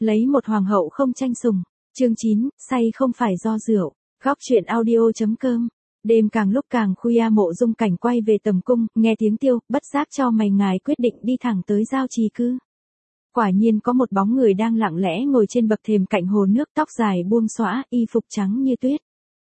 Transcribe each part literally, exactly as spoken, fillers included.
Lấy một hoàng hậu không tranh sủng. Chương chín, say không phải do rượu. Góc truyện audio.com. Đêm càng lúc càng khuya Mộ Dung Cảnh quay về tầm cung, nghe tiếng tiêu, bất giác cho mày ngài quyết định đi thẳng tới giao trì cư. Quả nhiên có một bóng người đang lặng lẽ ngồi trên bậc thềm cạnh hồ nước, tóc dài buông xõa, y phục trắng như tuyết.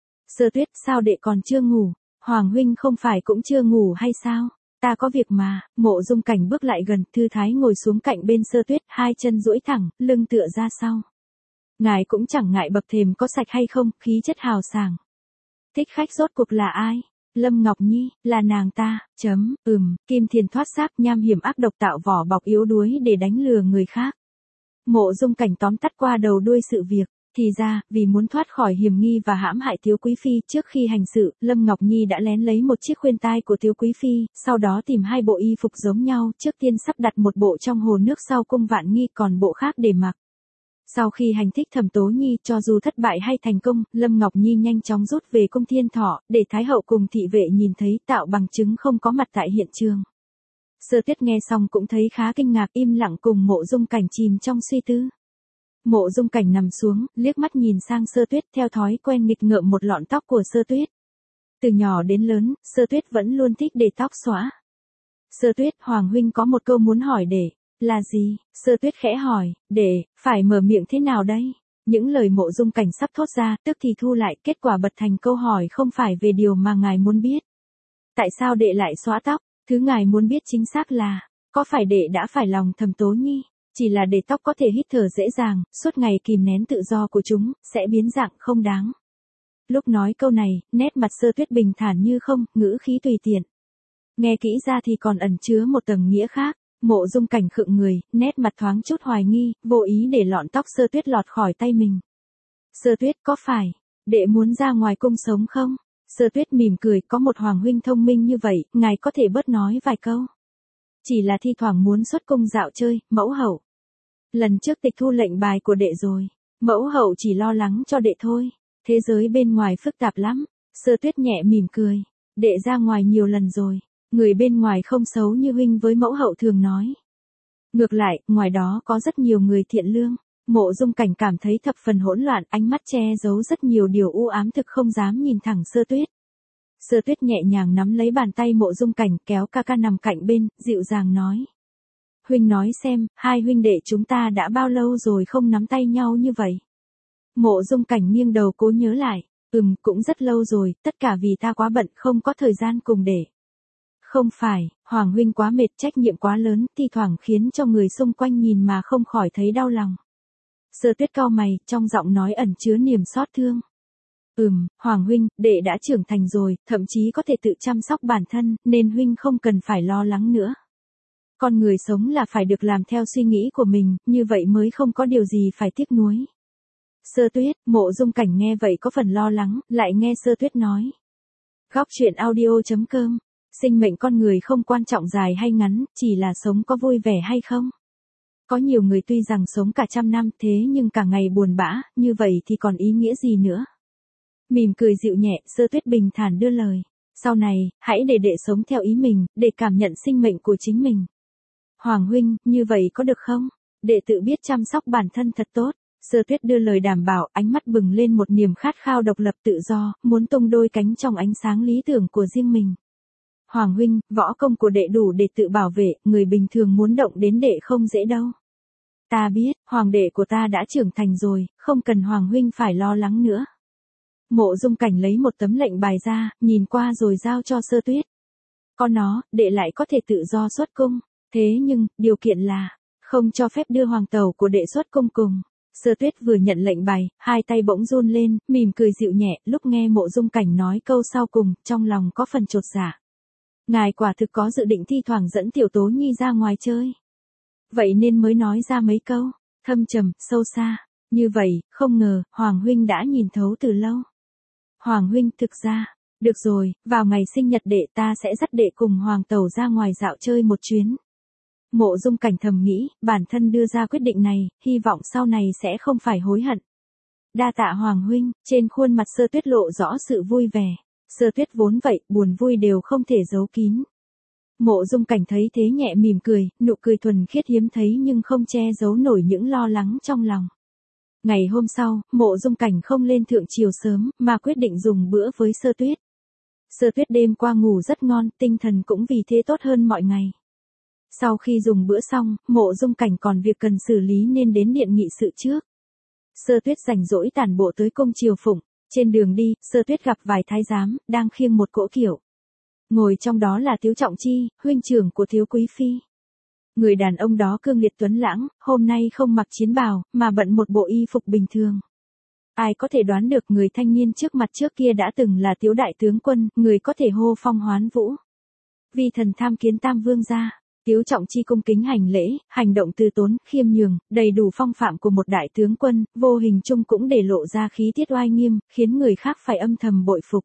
Sơ Tuyết, sao đệ còn chưa ngủ? Hoàng huynh không phải cũng chưa ngủ hay sao? Ta có việc mà. Mộ Dung Cảnh bước lại gần, thư thái ngồi xuống cạnh bên Sơ Tuyết, hai chân duỗi thẳng, lưng tựa ra sau. Ngài cũng chẳng ngại bậc thềm có sạch hay không, khí chất hào sảng. Thích khách rốt cuộc là ai? Lâm Ngọc Nhi, là nàng ta, chấm, ừm, Kim Thiền thoát xác, nham hiểm ác độc, tạo vỏ bọc yếu đuối để đánh lừa người khác. Mộ Dung Cảnh tóm tắt qua đầu đuôi sự việc, thì ra, vì muốn thoát khỏi hiểm nghi và hãm hại Tiếu Quý Phi, trước khi hành sự, Lâm Ngọc Nhi đã lén lấy một chiếc khuyên tai của Tiếu Quý Phi, sau đó tìm hai bộ y phục giống nhau, trước tiên sắp đặt một bộ trong hồ nước sau cung Vạn Nghi, còn bộ khác để mặc. Sau khi hành thích Thẩm Tố Nhi, cho dù thất bại hay thành công, Lâm Ngọc Nhi nhanh chóng rút về cung Thiên Thọ, để Thái hậu cùng thị vệ nhìn thấy, tạo bằng chứng không có mặt tại hiện trường. Sơ Tuyết nghe xong cũng thấy khá kinh ngạc, im lặng cùng Mộ Dung Cảnh chìm trong suy tư. Mộ Dung Cảnh nằm xuống, liếc mắt nhìn sang Sơ Tuyết, theo thói quen nghịch ngợm một lọn tóc của Sơ Tuyết. Từ nhỏ đến lớn, Sơ Tuyết vẫn luôn thích để tóc xõa. Sơ Tuyết, Hoàng huynh có một câu muốn hỏi để. Là gì? Sơ Tuyết khẽ hỏi, để, phải mở miệng thế nào đây? Những lời Mộ Dung Cảnh sắp thốt ra, tức thì thu lại, kết quả bật thành câu hỏi không phải về điều mà ngài muốn biết. Tại sao đệ lại xóa tóc? Thứ ngài muốn biết chính xác là, có phải đệ đã phải lòng Thẩm Tố Nhi? Chỉ là để tóc có thể hít thở dễ dàng, suốt ngày kìm nén tự do của chúng, sẽ biến dạng không đáng. Lúc nói câu này, nét mặt Sơ Tuyết bình thản như không, ngữ khí tùy tiện. Nghe kỹ ra thì còn ẩn chứa một tầng nghĩa khác. Mộ Dung Cảnh khựng người, nét mặt thoáng chút hoài nghi, vô ý để lọn tóc Sơ Tuyết lọt khỏi tay mình. Sơ Tuyết, có phải, đệ muốn ra ngoài cung sống không? Sơ Tuyết mỉm cười, có một hoàng huynh thông minh như vậy, ngài có thể bớt nói vài câu. Chỉ là thi thoảng muốn xuất cung dạo chơi, mẫu hậu. Lần trước tịch thu lệnh bài của đệ rồi, mẫu hậu chỉ lo lắng cho đệ thôi, thế giới bên ngoài phức tạp lắm. Sơ Tuyết nhẹ mỉm cười, đệ ra ngoài nhiều lần rồi. Người bên ngoài không xấu như huynh với mẫu hậu thường nói. Ngược lại, ngoài đó có rất nhiều người thiện lương. Mộ Dung Cảnh cảm thấy thập phần hỗn loạn, ánh mắt che giấu rất nhiều điều u ám, thực không dám nhìn thẳng Sơ Tuyết. Sơ Tuyết nhẹ nhàng nắm lấy bàn tay Mộ Dung Cảnh, kéo ca ca nằm cạnh bên, dịu dàng nói. Huynh nói xem, hai huynh đệ chúng ta đã bao lâu rồi không nắm tay nhau như vậy? Mộ Dung Cảnh nghiêng đầu cố nhớ lại. Ừm, cũng rất lâu rồi, tất cả vì ta quá bận, không có thời gian cùng để. Không phải, Hoàng huynh quá mệt, trách nhiệm quá lớn, thi thoảng khiến cho người xung quanh nhìn mà không khỏi thấy đau lòng. Sơ Tuyết cau mày, trong giọng nói ẩn chứa niềm xót thương. Ừm, Hoàng huynh, đệ đã trưởng thành rồi, thậm chí có thể tự chăm sóc bản thân, nên huynh không cần phải lo lắng nữa. Con người sống là phải được làm theo suy nghĩ của mình, như vậy mới không có điều gì phải tiếc nuối. Sơ Tuyết, Mộ Dung Cảnh nghe vậy có phần lo lắng, lại nghe Sơ Tuyết nói. Góc truyện audio.com. Sinh mệnh con người không quan trọng dài hay ngắn, chỉ là sống có vui vẻ hay không. Có nhiều người tuy rằng sống cả trăm năm thế nhưng cả ngày buồn bã, như vậy thì còn ý nghĩa gì nữa. Mỉm cười dịu nhẹ, Sơ Tuyết bình thản đưa lời. Sau này, hãy để đệ sống theo ý mình, để cảm nhận sinh mệnh của chính mình. Hoàng huynh, như vậy có được không? Đệ tự biết chăm sóc bản thân thật tốt. Sơ Tuyết đưa lời đảm bảo, ánh mắt bừng lên một niềm khát khao độc lập tự do, muốn tung đôi cánh trong ánh sáng lý tưởng của riêng mình. Hoàng huynh, võ công của đệ đủ để tự bảo vệ, người bình thường muốn động đến đệ không dễ đâu. Ta biết, hoàng đệ của ta đã trưởng thành rồi, không cần Hoàng huynh phải lo lắng nữa. Mộ Dung Cảnh lấy một tấm lệnh bài ra, nhìn qua rồi giao cho Sơ Tuyết. Có nó, đệ lại có thể tự do xuất cung, thế nhưng, điều kiện là, không cho phép đưa hoàng tẩu của đệ xuất cung cùng. Sơ Tuyết vừa nhận lệnh bài, hai tay bỗng run lên, mỉm cười dịu nhẹ, lúc nghe Mộ Dung Cảnh nói câu sau cùng, trong lòng có phần chột dạ. Ngài quả thực có dự định thi thoảng dẫn Tiểu Tố Nhi ra ngoài chơi. Vậy nên mới nói ra mấy câu, thâm trầm, sâu xa. Như vậy, không ngờ, Hoàng huynh đã nhìn thấu từ lâu. Hoàng huynh, thực ra, được rồi, vào ngày sinh nhật đệ ta sẽ dắt đệ cùng Hoàng tẩu ra ngoài dạo chơi một chuyến. Mộ Dung Cảnh thầm nghĩ, bản thân đưa ra quyết định này, hy vọng sau này sẽ không phải hối hận. Đa tạ Hoàng huynh, trên khuôn mặt Sơ Tuyết lộ rõ sự vui vẻ. Sơ Tuyết vốn vậy, buồn vui đều không thể giấu kín. Mộ Dung Cảnh thấy thế nhẹ mỉm cười, nụ cười thuần khiết hiếm thấy nhưng không che giấu nổi những lo lắng trong lòng. Ngày hôm sau, Mộ Dung Cảnh không lên thượng triều sớm, mà quyết định dùng bữa với Sơ Tuyết. Sơ Tuyết đêm qua ngủ rất ngon, tinh thần cũng vì thế tốt hơn mọi ngày. Sau khi dùng bữa xong, Mộ Dung Cảnh còn việc cần xử lý nên đến điện nghị sự trước. Sơ Tuyết rảnh rỗi tản bộ tới cung Triều Phụng, trên đường đi, Sơ Tuyết gặp vài thái giám, đang khiêng một cỗ kiệu. Ngồi trong đó là Tiếu Trọng Chi, huynh trưởng của Tiếu Quý Phi. Người đàn ông đó cương liệt tuấn lãng, hôm nay không mặc chiến bào, mà bận một bộ y phục bình thường. Ai có thể đoán được người thanh niên trước mặt trước kia đã từng là Tiếu đại tướng quân, người có thể hô phong hoán vũ. Vi thần tham kiến Tam Vương gia. Tiếu Trọng Chi cung kính hành lễ, hành động từ tốn, khiêm nhường, đầy đủ phong phạm của một đại tướng quân, vô hình chung cũng để lộ ra khí tiết oai nghiêm, khiến người khác phải âm thầm bội phục.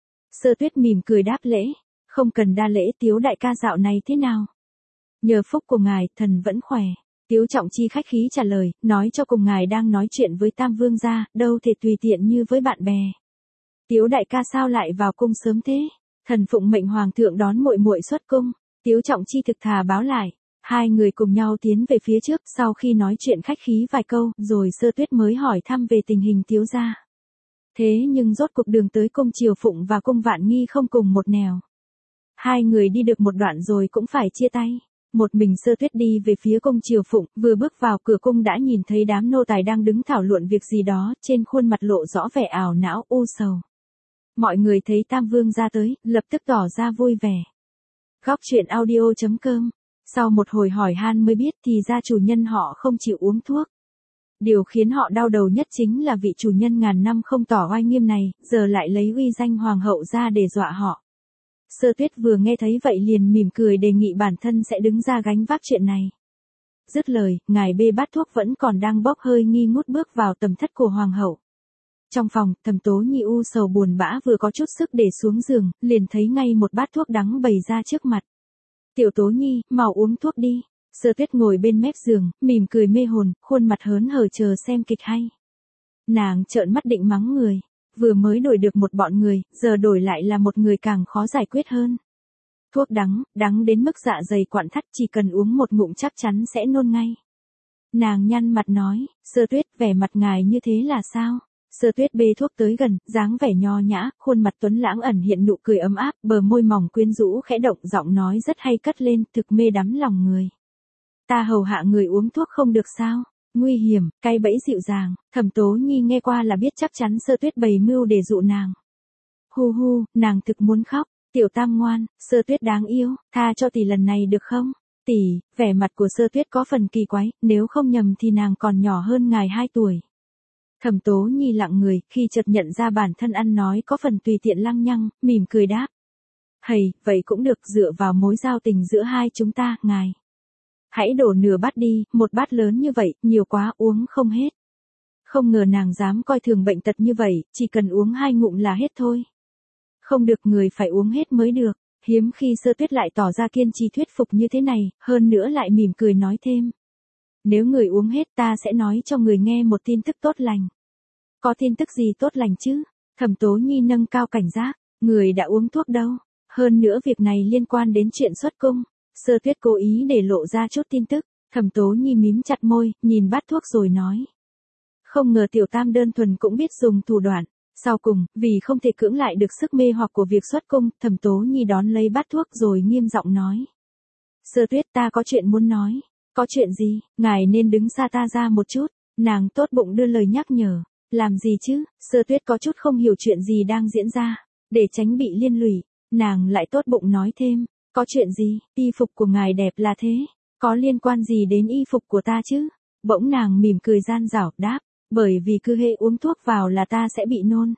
Sơ Tuyết mỉm cười đáp lễ, không cần đa lễ. Tiếu đại ca dạo này thế nào? Nhờ phúc của ngài, thần vẫn khỏe. Tiếu Trọng Chi khách khí trả lời, nói cho cùng ngài đang nói chuyện với Tam Vương gia, đâu thể tùy tiện như với bạn bè. Tiếu đại ca sao lại vào cung sớm thế? Thần phụng mệnh hoàng thượng đón muội muội xuất cung. Tiếu Trọng Chi thực thà báo lại. Hai người cùng nhau tiến về phía trước, sau khi nói chuyện khách khí vài câu, rồi Sơ Tuyết mới hỏi thăm về tình hình Tiếu gia. Thế nhưng rốt cuộc đường tới cung Triều Phụng và cung Vạn Nghi không cùng một nẻo. Hai người đi được một đoạn rồi cũng phải chia tay. Một mình Sơ Tuyết đi về phía cung Triều Phụng, vừa bước vào cửa cung đã nhìn thấy đám nô tài đang đứng thảo luận việc gì đó, trên khuôn mặt lộ rõ vẻ ảo não u sầu. Mọi người thấy Tam Vương gia tới, lập tức tỏ ra vui vẻ. Góc truyện audio chấm com. Sau một hồi hỏi han mới biết thì ra chủ nhân họ không chịu uống thuốc. Điều khiến họ đau đầu nhất chính là vị chủ nhân ngàn năm không tỏ oai nghiêm này, giờ lại lấy uy danh hoàng hậu ra để dọa họ. Sơ Tuyết vừa nghe thấy vậy liền mỉm cười đề nghị bản thân sẽ đứng ra gánh vác chuyện này. Dứt lời, ngài bê bát thuốc vẫn còn đang bốc hơi nghi ngút bước vào tầm thất của hoàng hậu. Trong phòng, Thẩm Tố Nhi u sầu buồn bã vừa có chút sức để xuống giường, liền thấy ngay một bát thuốc đắng bày ra trước mặt. Tiểu Tố Nhi, mau uống thuốc đi. Sơ Tuyết ngồi bên mép giường, mỉm cười mê hồn, khuôn mặt hớn hở chờ xem kịch hay. Nàng trợn mắt định mắng người. Vừa mới đổi được một bọn người, giờ đổi lại là một người càng khó giải quyết hơn. Thuốc đắng, đắng đến mức dạ dày quặn thắt, chỉ cần uống một ngụm chắc chắn sẽ nôn ngay. Nàng nhăn mặt nói, Sơ Tuyết, vẻ mặt ngài như thế là sao? Sơ Tuyết bê thuốc tới gần, dáng vẻ nho nhã, khuôn mặt tuấn lãng ẩn hiện nụ cười ấm áp, bờ môi mỏng quyến rũ khẽ động, giọng nói rất hay cất lên, thực mê đắm lòng người. Ta hầu hạ người uống thuốc không được sao? Nguy hiểm, cay bẫy dịu dàng. Thẩm Tố Nhi nghe qua là biết chắc chắn Sơ Tuyết bày mưu để dụ nàng. Hu hu, nàng thực muốn khóc. Tiểu Tam ngoan, Sơ Tuyết đáng yêu, tha cho tỷ lần này được không? Tỷ, vẻ mặt của Sơ Tuyết có phần kỳ quái, nếu không nhầm thì nàng còn nhỏ hơn ngài hai tuổi. Thẩm Tố Nhi lặng người, khi chợt nhận ra bản thân ăn nói có phần tùy tiện lăng nhăng, mỉm cười đáp. Hầy, vậy cũng được, dựa vào mối giao tình giữa hai chúng ta, ngài. Hãy đổ nửa bát đi, một bát lớn như vậy, nhiều quá uống không hết. Không ngờ nàng dám coi thường bệnh tật như vậy, chỉ cần uống hai ngụm là hết thôi. Không được, người phải uống hết mới được. Hiếm khi Sơ Tuyết lại tỏ ra kiên trì thuyết phục như thế này, hơn nữa lại mỉm cười nói thêm. Nếu người uống hết ta sẽ nói cho người nghe một tin tức tốt lành. Có tin tức gì tốt lành chứ? Thẩm Tố Nhi nâng cao cảnh giác, người đã uống thuốc đâu. Hơn nữa việc này liên quan đến chuyện xuất cung. Sơ Tuyết cố ý để lộ ra chút tin tức, Thẩm Tố Nhi mím chặt môi, nhìn bát thuốc rồi nói. Không ngờ Tiểu Tam đơn thuần cũng biết dùng thủ đoạn. Sau cùng, vì không thể cưỡng lại được sức mê hoặc của việc xuất cung, Thẩm Tố Nhi đón lấy bát thuốc rồi nghiêm giọng nói. Sơ Tuyết, ta có chuyện muốn nói. Có chuyện gì? Ngài nên đứng xa ta ra một chút. Nàng tốt bụng đưa lời nhắc nhở. Làm gì chứ? Sơ Tuyết có chút không hiểu chuyện gì đang diễn ra. Để tránh bị liên lụy, nàng lại tốt bụng nói thêm. Có chuyện gì? Y phục của ngài đẹp là thế. Có liên quan gì đến y phục của ta chứ? Bỗng nàng mỉm cười gian dảo, đáp. Bởi vì cứ hễ uống thuốc vào là ta sẽ bị nôn.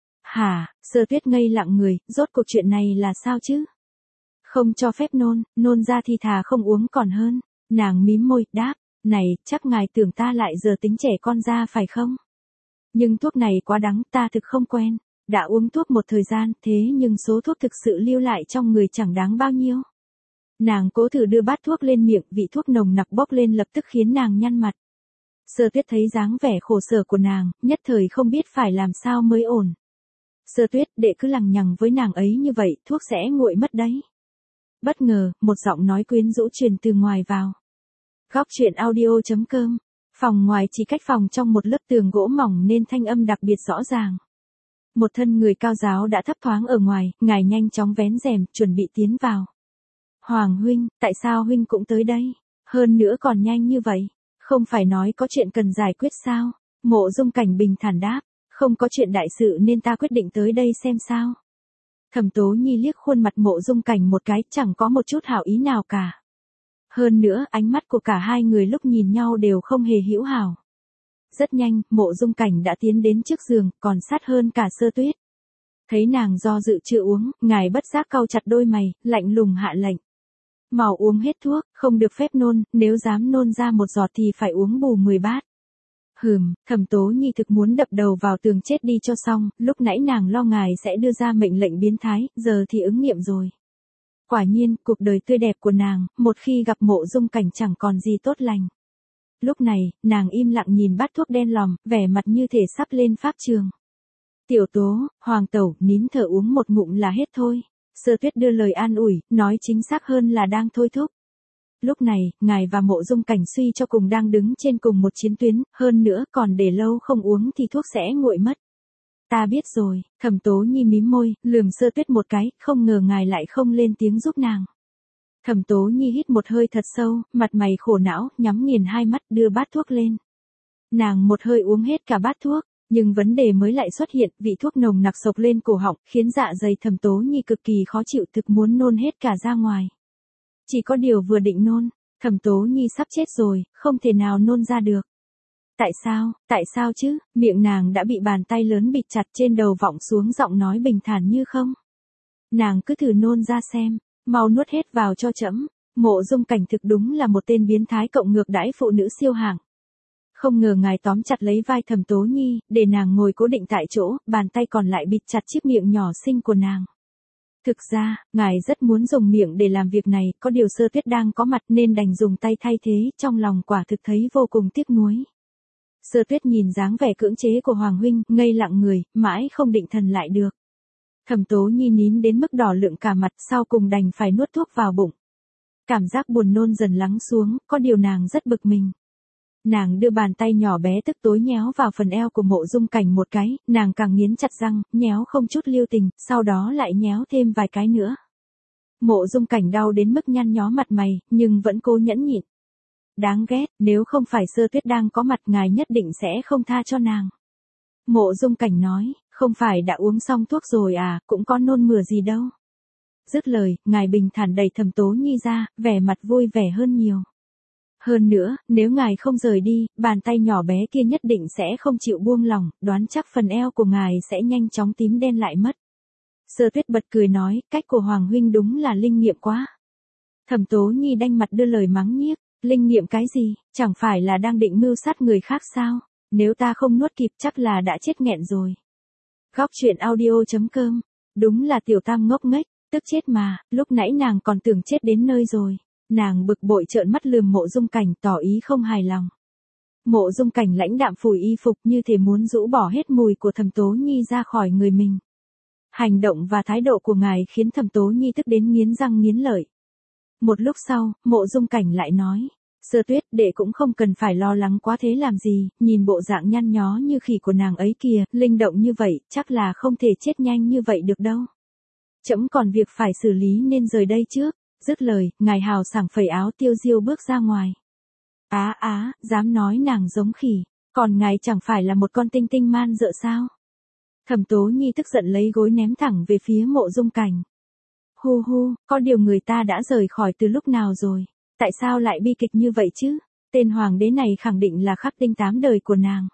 Hả? Sơ Tuyết ngây lặng người, rốt cuộc chuyện này là sao chứ? Không cho phép nôn, nôn ra thì thà không uống còn hơn. Nàng mím môi, đáp. Này, chắc ngài tưởng ta lại giờ tính trẻ con ra phải không? Nhưng thuốc này quá đắng, ta thực không quen. Đã uống thuốc một thời gian, thế nhưng số thuốc thực sự lưu lại trong người chẳng đáng bao nhiêu. Nàng cố thử đưa bát thuốc lên miệng, vị thuốc nồng nặc bốc lên lập tức khiến nàng nhăn mặt. Sơ Tuyết thấy dáng vẻ khổ sở của nàng, nhất thời không biết phải làm sao mới ổn. Sơ Tuyết, đệ cứ lằng nhằng với nàng ấy như vậy, thuốc sẽ nguội mất đấy. Bất ngờ, một giọng nói quyến rũ truyền từ ngoài vào. Góc truyện audio.com. Phòng ngoài chỉ cách phòng trong một lớp tường gỗ mỏng nên thanh âm đặc biệt rõ ràng. Một thân người cao giáo đã thấp thoáng ở ngoài, ngài nhanh chóng vén rèm, chuẩn bị tiến vào. Hoàng huynh, tại sao huynh cũng tới đây? Hơn nữa còn nhanh như vậy. Không phải nói có chuyện cần giải quyết sao? Mộ Dung Cảnh bình thản đáp. Không có chuyện đại sự nên ta quyết định tới đây xem sao. Thẩm Tố Nhi liếc khuôn mặt Mộ Dung Cảnh một cái, chẳng có một chút hảo ý nào cả. Hơn nữa, ánh mắt của cả hai người lúc nhìn nhau đều không hề hữu hảo. Rất nhanh, Mộ Dung Cảnh đã tiến đến trước giường, còn sát hơn cả Sơ Tuyết. Thấy nàng do dự chưa uống, ngài bất giác cau chặt đôi mày, lạnh lùng hạ lệnh. Mau uống hết thuốc, không được phép nôn, nếu dám nôn ra một giọt thì phải uống bù mười bát. Hừm, Thẩm Tố Nhi thực muốn đập đầu vào tường chết đi cho xong, lúc nãy nàng lo ngài sẽ đưa ra mệnh lệnh biến thái, giờ thì ứng nghiệm rồi. Quả nhiên, cuộc đời tươi đẹp của nàng, một khi gặp Mộ Dung Cảnh chẳng còn gì tốt lành. Lúc này, nàng im lặng nhìn bát thuốc đen lòm, vẻ mặt như thể sắp lên pháp trường. Tiểu Tố, Hoàng tẩu, nín thở uống một ngụm là hết thôi. Sơ Tuyết đưa lời an ủi, nói chính xác hơn là đang thôi thúc. Lúc này, ngài và Mộ Dung Cảnh suy cho cùng đang đứng trên cùng một chiến tuyến, hơn nữa còn để lâu không uống thì thuốc sẽ nguội mất. Ta biết rồi, Thẩm Tố Nhi mím môi, lườm Sơ Tuyết một cái, không ngờ ngài lại không lên tiếng giúp nàng. Thẩm Tố Nhi hít một hơi thật sâu, mặt mày khổ não, nhắm nghiền hai mắt, đưa bát thuốc lên. Nàng một hơi uống hết cả bát thuốc, nhưng vấn đề mới lại xuất hiện, vị thuốc nồng nặc sộc lên cổ họng, khiến dạ dày Thẩm Tố Nhi cực kỳ khó chịu, thực muốn nôn hết cả ra ngoài. Chỉ có điều vừa định nôn, Thẩm Tố Nhi sắp chết rồi, không thể nào nôn ra được. Tại sao, tại sao chứ, miệng nàng đã bị bàn tay lớn bịt chặt, trên đầu vọng xuống giọng nói bình thản như không. Nàng cứ thử nôn ra xem, mau nuốt hết vào cho trẫm. Mộ Dung Cảnh thực đúng là một tên biến thái cộng ngược đãi phụ nữ siêu hạng. Không ngờ ngài tóm chặt lấy vai Thẩm Tố Nhi, để nàng ngồi cố định tại chỗ, bàn tay còn lại bịt chặt chiếc miệng nhỏ xinh của nàng. Thực ra, ngài rất muốn dùng miệng để làm việc này, có điều Sơ Tuyết đang có mặt nên đành dùng tay thay thế, trong lòng quả thực thấy vô cùng tiếc nuối. Sơ Tuyết nhìn dáng vẻ cưỡng chế của Hoàng huynh, ngây lặng người, mãi không định thần lại được. Thẩm Tố Nhi nín đến mức đỏ lựng cả mặt, sau cùng đành phải nuốt thuốc vào bụng. Cảm giác buồn nôn dần lắng xuống, có điều nàng rất bực mình. Nàng đưa bàn tay nhỏ bé tức tối nhéo vào phần eo của Mộ Dung Cảnh một cái, nàng càng nghiến chặt răng, nhéo không chút lưu tình, sau đó lại nhéo thêm vài cái nữa. Mộ Dung Cảnh đau đến mức nhăn nhó mặt mày, nhưng vẫn cố nhẫn nhịn. Đáng ghét, nếu không phải Sơ Tuyết đang có mặt ngài nhất định sẽ không tha cho nàng. Mộ Dung Cảnh nói, không phải đã uống xong thuốc rồi à, cũng có nôn mửa gì đâu. Dứt lời, ngài bình thản đẩy Thẩm Tố Nhi ra, vẻ mặt vui vẻ hơn nhiều. Hơn nữa, nếu ngài không rời đi, bàn tay nhỏ bé kia nhất định sẽ không chịu buông lỏng, đoán chắc phần eo của ngài sẽ nhanh chóng tím đen lại mất. Sơ Tuyết bật cười nói, cách của Hoàng huynh đúng là linh nghiệm quá. Thẩm Tố Nhi đanh mặt đưa lời mắng nhiếc, linh nghiệm cái gì, chẳng phải là đang định mưu sát người khác sao, nếu ta không nuốt kịp chắc là đã chết nghẹn rồi. Góc truyện audio.com, đúng là tiểu tam ngốc nghếch, tức chết mà, lúc nãy nàng còn tưởng chết đến nơi rồi. Nàng bực bội trợn mắt lườm Mộ Dung Cảnh, tỏ ý không hài lòng. Mộ Dung Cảnh lãnh đạm phủi y phục như thể muốn rũ bỏ hết mùi của Thẩm Tố Nhi ra khỏi người mình. Hành động và thái độ của ngài khiến Thẩm Tố Nhi tức đến nghiến răng nghiến lợi. Một lúc sau, Mộ Dung Cảnh lại nói, Sơ Tuyết, đệ cũng không cần phải lo lắng quá thế làm gì, nhìn bộ dạng nhăn nhó như khỉ của nàng ấy kìa, linh động như vậy, chắc là không thể chết nhanh như vậy được đâu. Trẫm còn việc phải xử lý nên rời đây trước. Dứt lời, ngài hào sảng phẩy áo tiêu diêu bước ra ngoài. Á á, dám nói nàng giống khỉ, còn ngài chẳng phải là một con tinh tinh man dợ sao? Thẩm Tố Nhi tức giận lấy gối ném thẳng về phía Mộ Dung Cảnh. Hu hu, có điều người ta đã rời khỏi từ lúc nào rồi, tại sao lại bi kịch như vậy chứ? Tên hoàng đế này khẳng định là khắc tinh tám đời của nàng.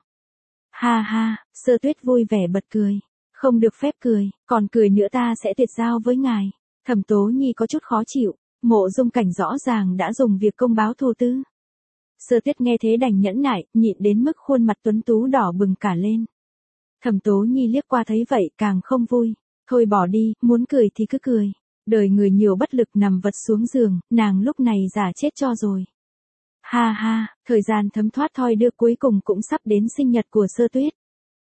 Ha ha, Sơ Tuyết vui vẻ bật cười, không được phép cười, còn cười nữa ta sẽ tuyệt giao với ngài. Thẩm Tố Nhi có chút khó chịu, Mộ Dung Cảnh rõ ràng đã dùng việc công báo thù tư. Sơ Tuyết nghe thế đành nhẫn nại, nhịn đến mức khuôn mặt tuấn tú đỏ bừng cả lên. Thẩm Tố Nhi liếc qua thấy vậy càng không vui, thôi bỏ đi, muốn cười thì cứ cười. Đời người nhiều bất lực nằm vật xuống giường, nàng lúc này giả chết cho rồi. Ha ha, thời gian thấm thoát thoi đưa cuối cùng cũng sắp đến sinh nhật của Sơ Tuyết.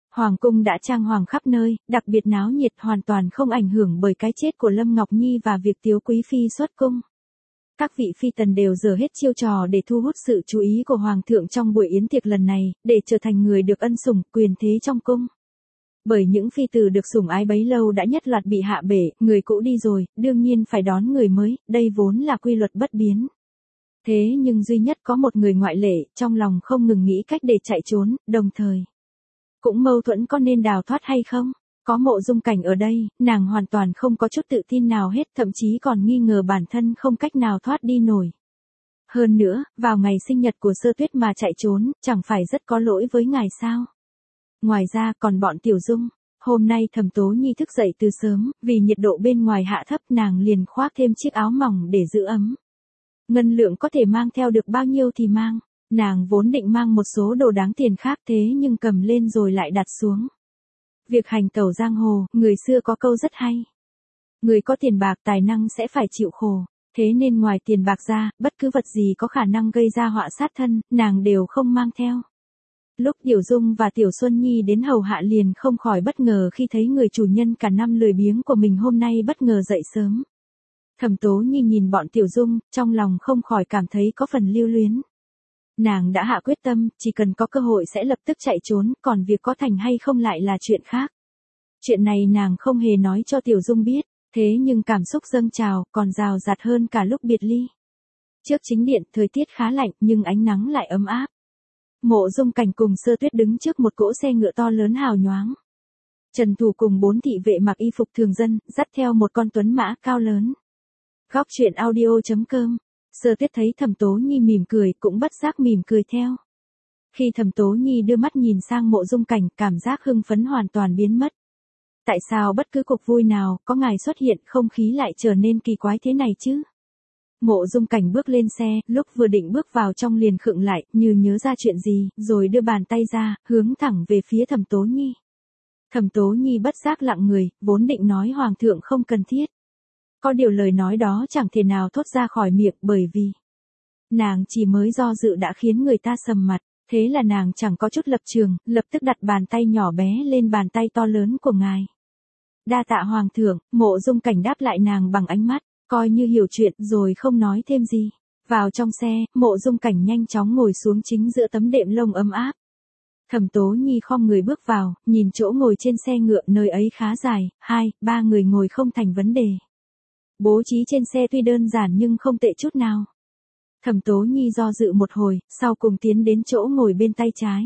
Hoàng cung đã trang hoàng khắp nơi, đặc biệt náo nhiệt hoàn toàn không ảnh hưởng bởi cái chết của Lâm Ngọc Nhi và việc Tiếu Quý Phi xuất cung. Các vị phi tần đều giở hết chiêu trò để thu hút sự chú ý của Hoàng thượng trong buổi yến tiệc lần này, để trở thành người được ân sủng, quyền thế trong cung. Bởi những phi tử được sủng ái bấy lâu đã nhất loạt bị hạ bệ, người cũ đi rồi, đương nhiên phải đón người mới, đây vốn là quy luật bất biến. Thế nhưng duy nhất có một người ngoại lệ, trong lòng không ngừng nghĩ cách để chạy trốn, đồng thời cũng mâu thuẫn có nên đào thoát hay không. Có Mộ Dung Cảnh ở đây, nàng hoàn toàn không có chút tự tin nào hết, thậm chí còn nghi ngờ bản thân không cách nào thoát đi nổi. Hơn nữa, vào ngày sinh nhật của Sơ Tuyết mà chạy trốn, chẳng phải rất có lỗi với ngài sao? Ngoài ra còn bọn Tiểu Dung, hôm nay Thẩm Tố Nhi thức dậy từ sớm, vì nhiệt độ bên ngoài hạ thấp nàng liền khoác thêm chiếc áo mỏng để giữ ấm. Ngân lượng có thể mang theo được bao nhiêu thì mang, nàng vốn định mang một số đồ đáng tiền khác thế nhưng cầm lên rồi lại đặt xuống. Việc hành tẩu giang hồ, người xưa có câu rất hay. Người có tiền bạc tài năng sẽ phải chịu khổ, thế nên ngoài tiền bạc ra, bất cứ vật gì có khả năng gây ra họa sát thân, nàng đều không mang theo. Lúc Tiểu Dung và Tiểu Xuân Nhi đến hầu hạ liền không khỏi bất ngờ khi thấy người chủ nhân cả năm lười biếng của mình hôm nay bất ngờ dậy sớm. Thẩm Tố Nhi nhìn bọn Tiểu Dung, trong lòng không khỏi cảm thấy có phần lưu luyến. Nàng đã hạ quyết tâm, chỉ cần có cơ hội sẽ lập tức chạy trốn, còn việc có thành hay không lại là chuyện khác. Chuyện này nàng không hề nói cho Tiểu Dung biết, thế nhưng cảm xúc dâng trào, còn rào rạt hơn cả lúc biệt ly. Trước chính điện, thời tiết khá lạnh, nhưng ánh nắng lại ấm áp. Mộ Dung Cảnh cùng Sơ Tuyết đứng trước một cỗ xe ngựa to lớn hào nhoáng. Trần Thủ cùng bốn thị vệ mặc y phục thường dân, dắt theo một con tuấn mã cao lớn. Góc truyện audio chấm com. Sơ Tuyết thấy Thẩm Tố Nhi mỉm cười, cũng bất giác mỉm cười theo. Khi Thẩm Tố Nhi đưa mắt nhìn sang Mộ Dung Cảnh, cảm giác hưng phấn hoàn toàn biến mất. Tại sao bất cứ cuộc vui nào, có ngài xuất hiện, không khí lại trở nên kỳ quái thế này chứ? Mộ Dung Cảnh bước lên xe, lúc vừa định bước vào trong liền khựng lại, như nhớ ra chuyện gì, rồi đưa bàn tay ra, hướng thẳng về phía Thẩm Tố Nhi. Thẩm Tố Nhi bất giác lặng người, vốn định nói Hoàng thượng không cần thiết. Có điều lời nói đó chẳng thể nào thốt ra khỏi miệng, bởi vì nàng chỉ mới do dự đã khiến người ta sầm mặt, thế là nàng chẳng có chút lập trường, lập tức đặt bàn tay nhỏ bé lên bàn tay to lớn của ngài. Đa tạ Hoàng thượng. Mộ Dung Cảnh đáp lại nàng bằng ánh mắt, coi như hiểu chuyện, rồi không nói thêm gì. Vào trong xe, Mộ Dung Cảnh nhanh chóng ngồi xuống chính giữa tấm đệm lông ấm áp. Thẩm Tố Nhi khom người bước vào, nhìn chỗ ngồi trên xe ngựa, nơi ấy khá dài, hai, ba người ngồi không thành vấn đề. Bố trí trên xe tuy đơn giản nhưng không tệ chút nào. Thẩm Tố Nhi do dự một hồi, sau cùng tiến đến chỗ ngồi bên tay trái.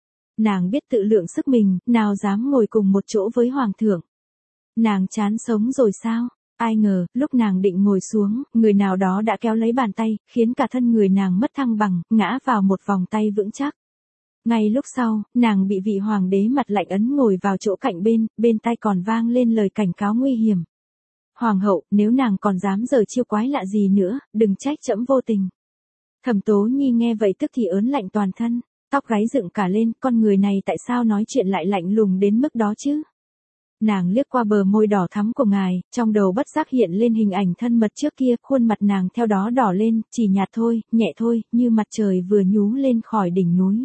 Nàng biết tự lượng sức mình, nào dám ngồi cùng một chỗ với Hoàng thượng. Nàng chán sống rồi sao? Ai ngờ, lúc nàng định ngồi xuống, người nào đó đã kéo lấy bàn tay, khiến cả thân người nàng mất thăng bằng, ngã vào một vòng tay vững chắc. Ngay lúc sau, nàng bị vị hoàng đế mặt lạnh ấn ngồi vào chỗ cạnh bên, bên tai còn vang lên lời cảnh cáo nguy hiểm. Hoàng hậu, nếu nàng còn dám giở chiêu quái lạ gì nữa, đừng trách trẫm vô tình. Thẩm Tố Nhi nghe vậy tức thì ớn lạnh toàn thân, tóc gáy dựng cả lên, con người này tại sao nói chuyện lại lạnh lùng đến mức đó chứ? Nàng liếc qua bờ môi đỏ thắm của ngài, trong đầu bất giác hiện lên hình ảnh thân mật trước kia, khuôn mặt nàng theo đó đỏ lên, chỉ nhạt thôi, nhẹ thôi, như mặt trời vừa nhú lên khỏi đỉnh núi.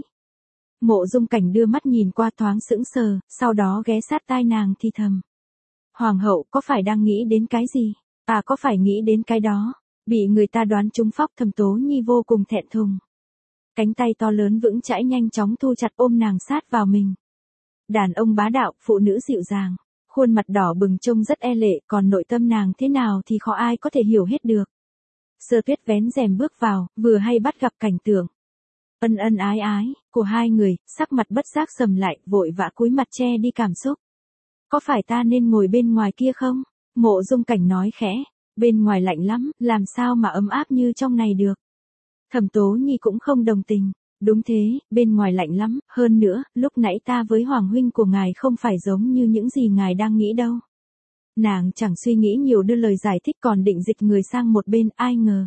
Mộ Dung Cảnh đưa mắt nhìn qua thoáng sững sờ, sau đó ghé sát tai nàng thì thầm. Hoàng hậu, có phải đang nghĩ đến cái gì? À, có phải nghĩ đến cái đó? Bị người ta đoán trúng phóc. Thẩm Tố Nhi vô cùng thẹn thùng. Cánh tay to lớn vững chãi nhanh chóng thu chặt ôm nàng sát vào mình. Đàn ông bá đạo, phụ nữ dịu dàng. Khuôn mặt đỏ bừng trông rất e lệ, còn nội tâm nàng thế nào thì khó ai có thể hiểu hết được. Sơ Tuyết vén rèm bước vào, vừa hay bắt gặp cảnh tượng ân ân ái ái của hai người, sắc mặt bất giác sầm lại, vội vã cúi mặt che đi cảm xúc. Có phải ta nên ngồi bên ngoài kia không? Mộ Dung Cảnh nói khẽ, bên ngoài lạnh lắm, làm sao mà ấm áp như trong này được? Thẩm Tố Nhi cũng không đồng tình. Đúng thế, bên ngoài lạnh lắm, hơn nữa, lúc nãy ta với Hoàng huynh của ngài không phải giống như những gì ngài đang nghĩ đâu. Nàng chẳng suy nghĩ nhiều đưa lời giải thích còn định dịch người sang một bên, ai ngờ.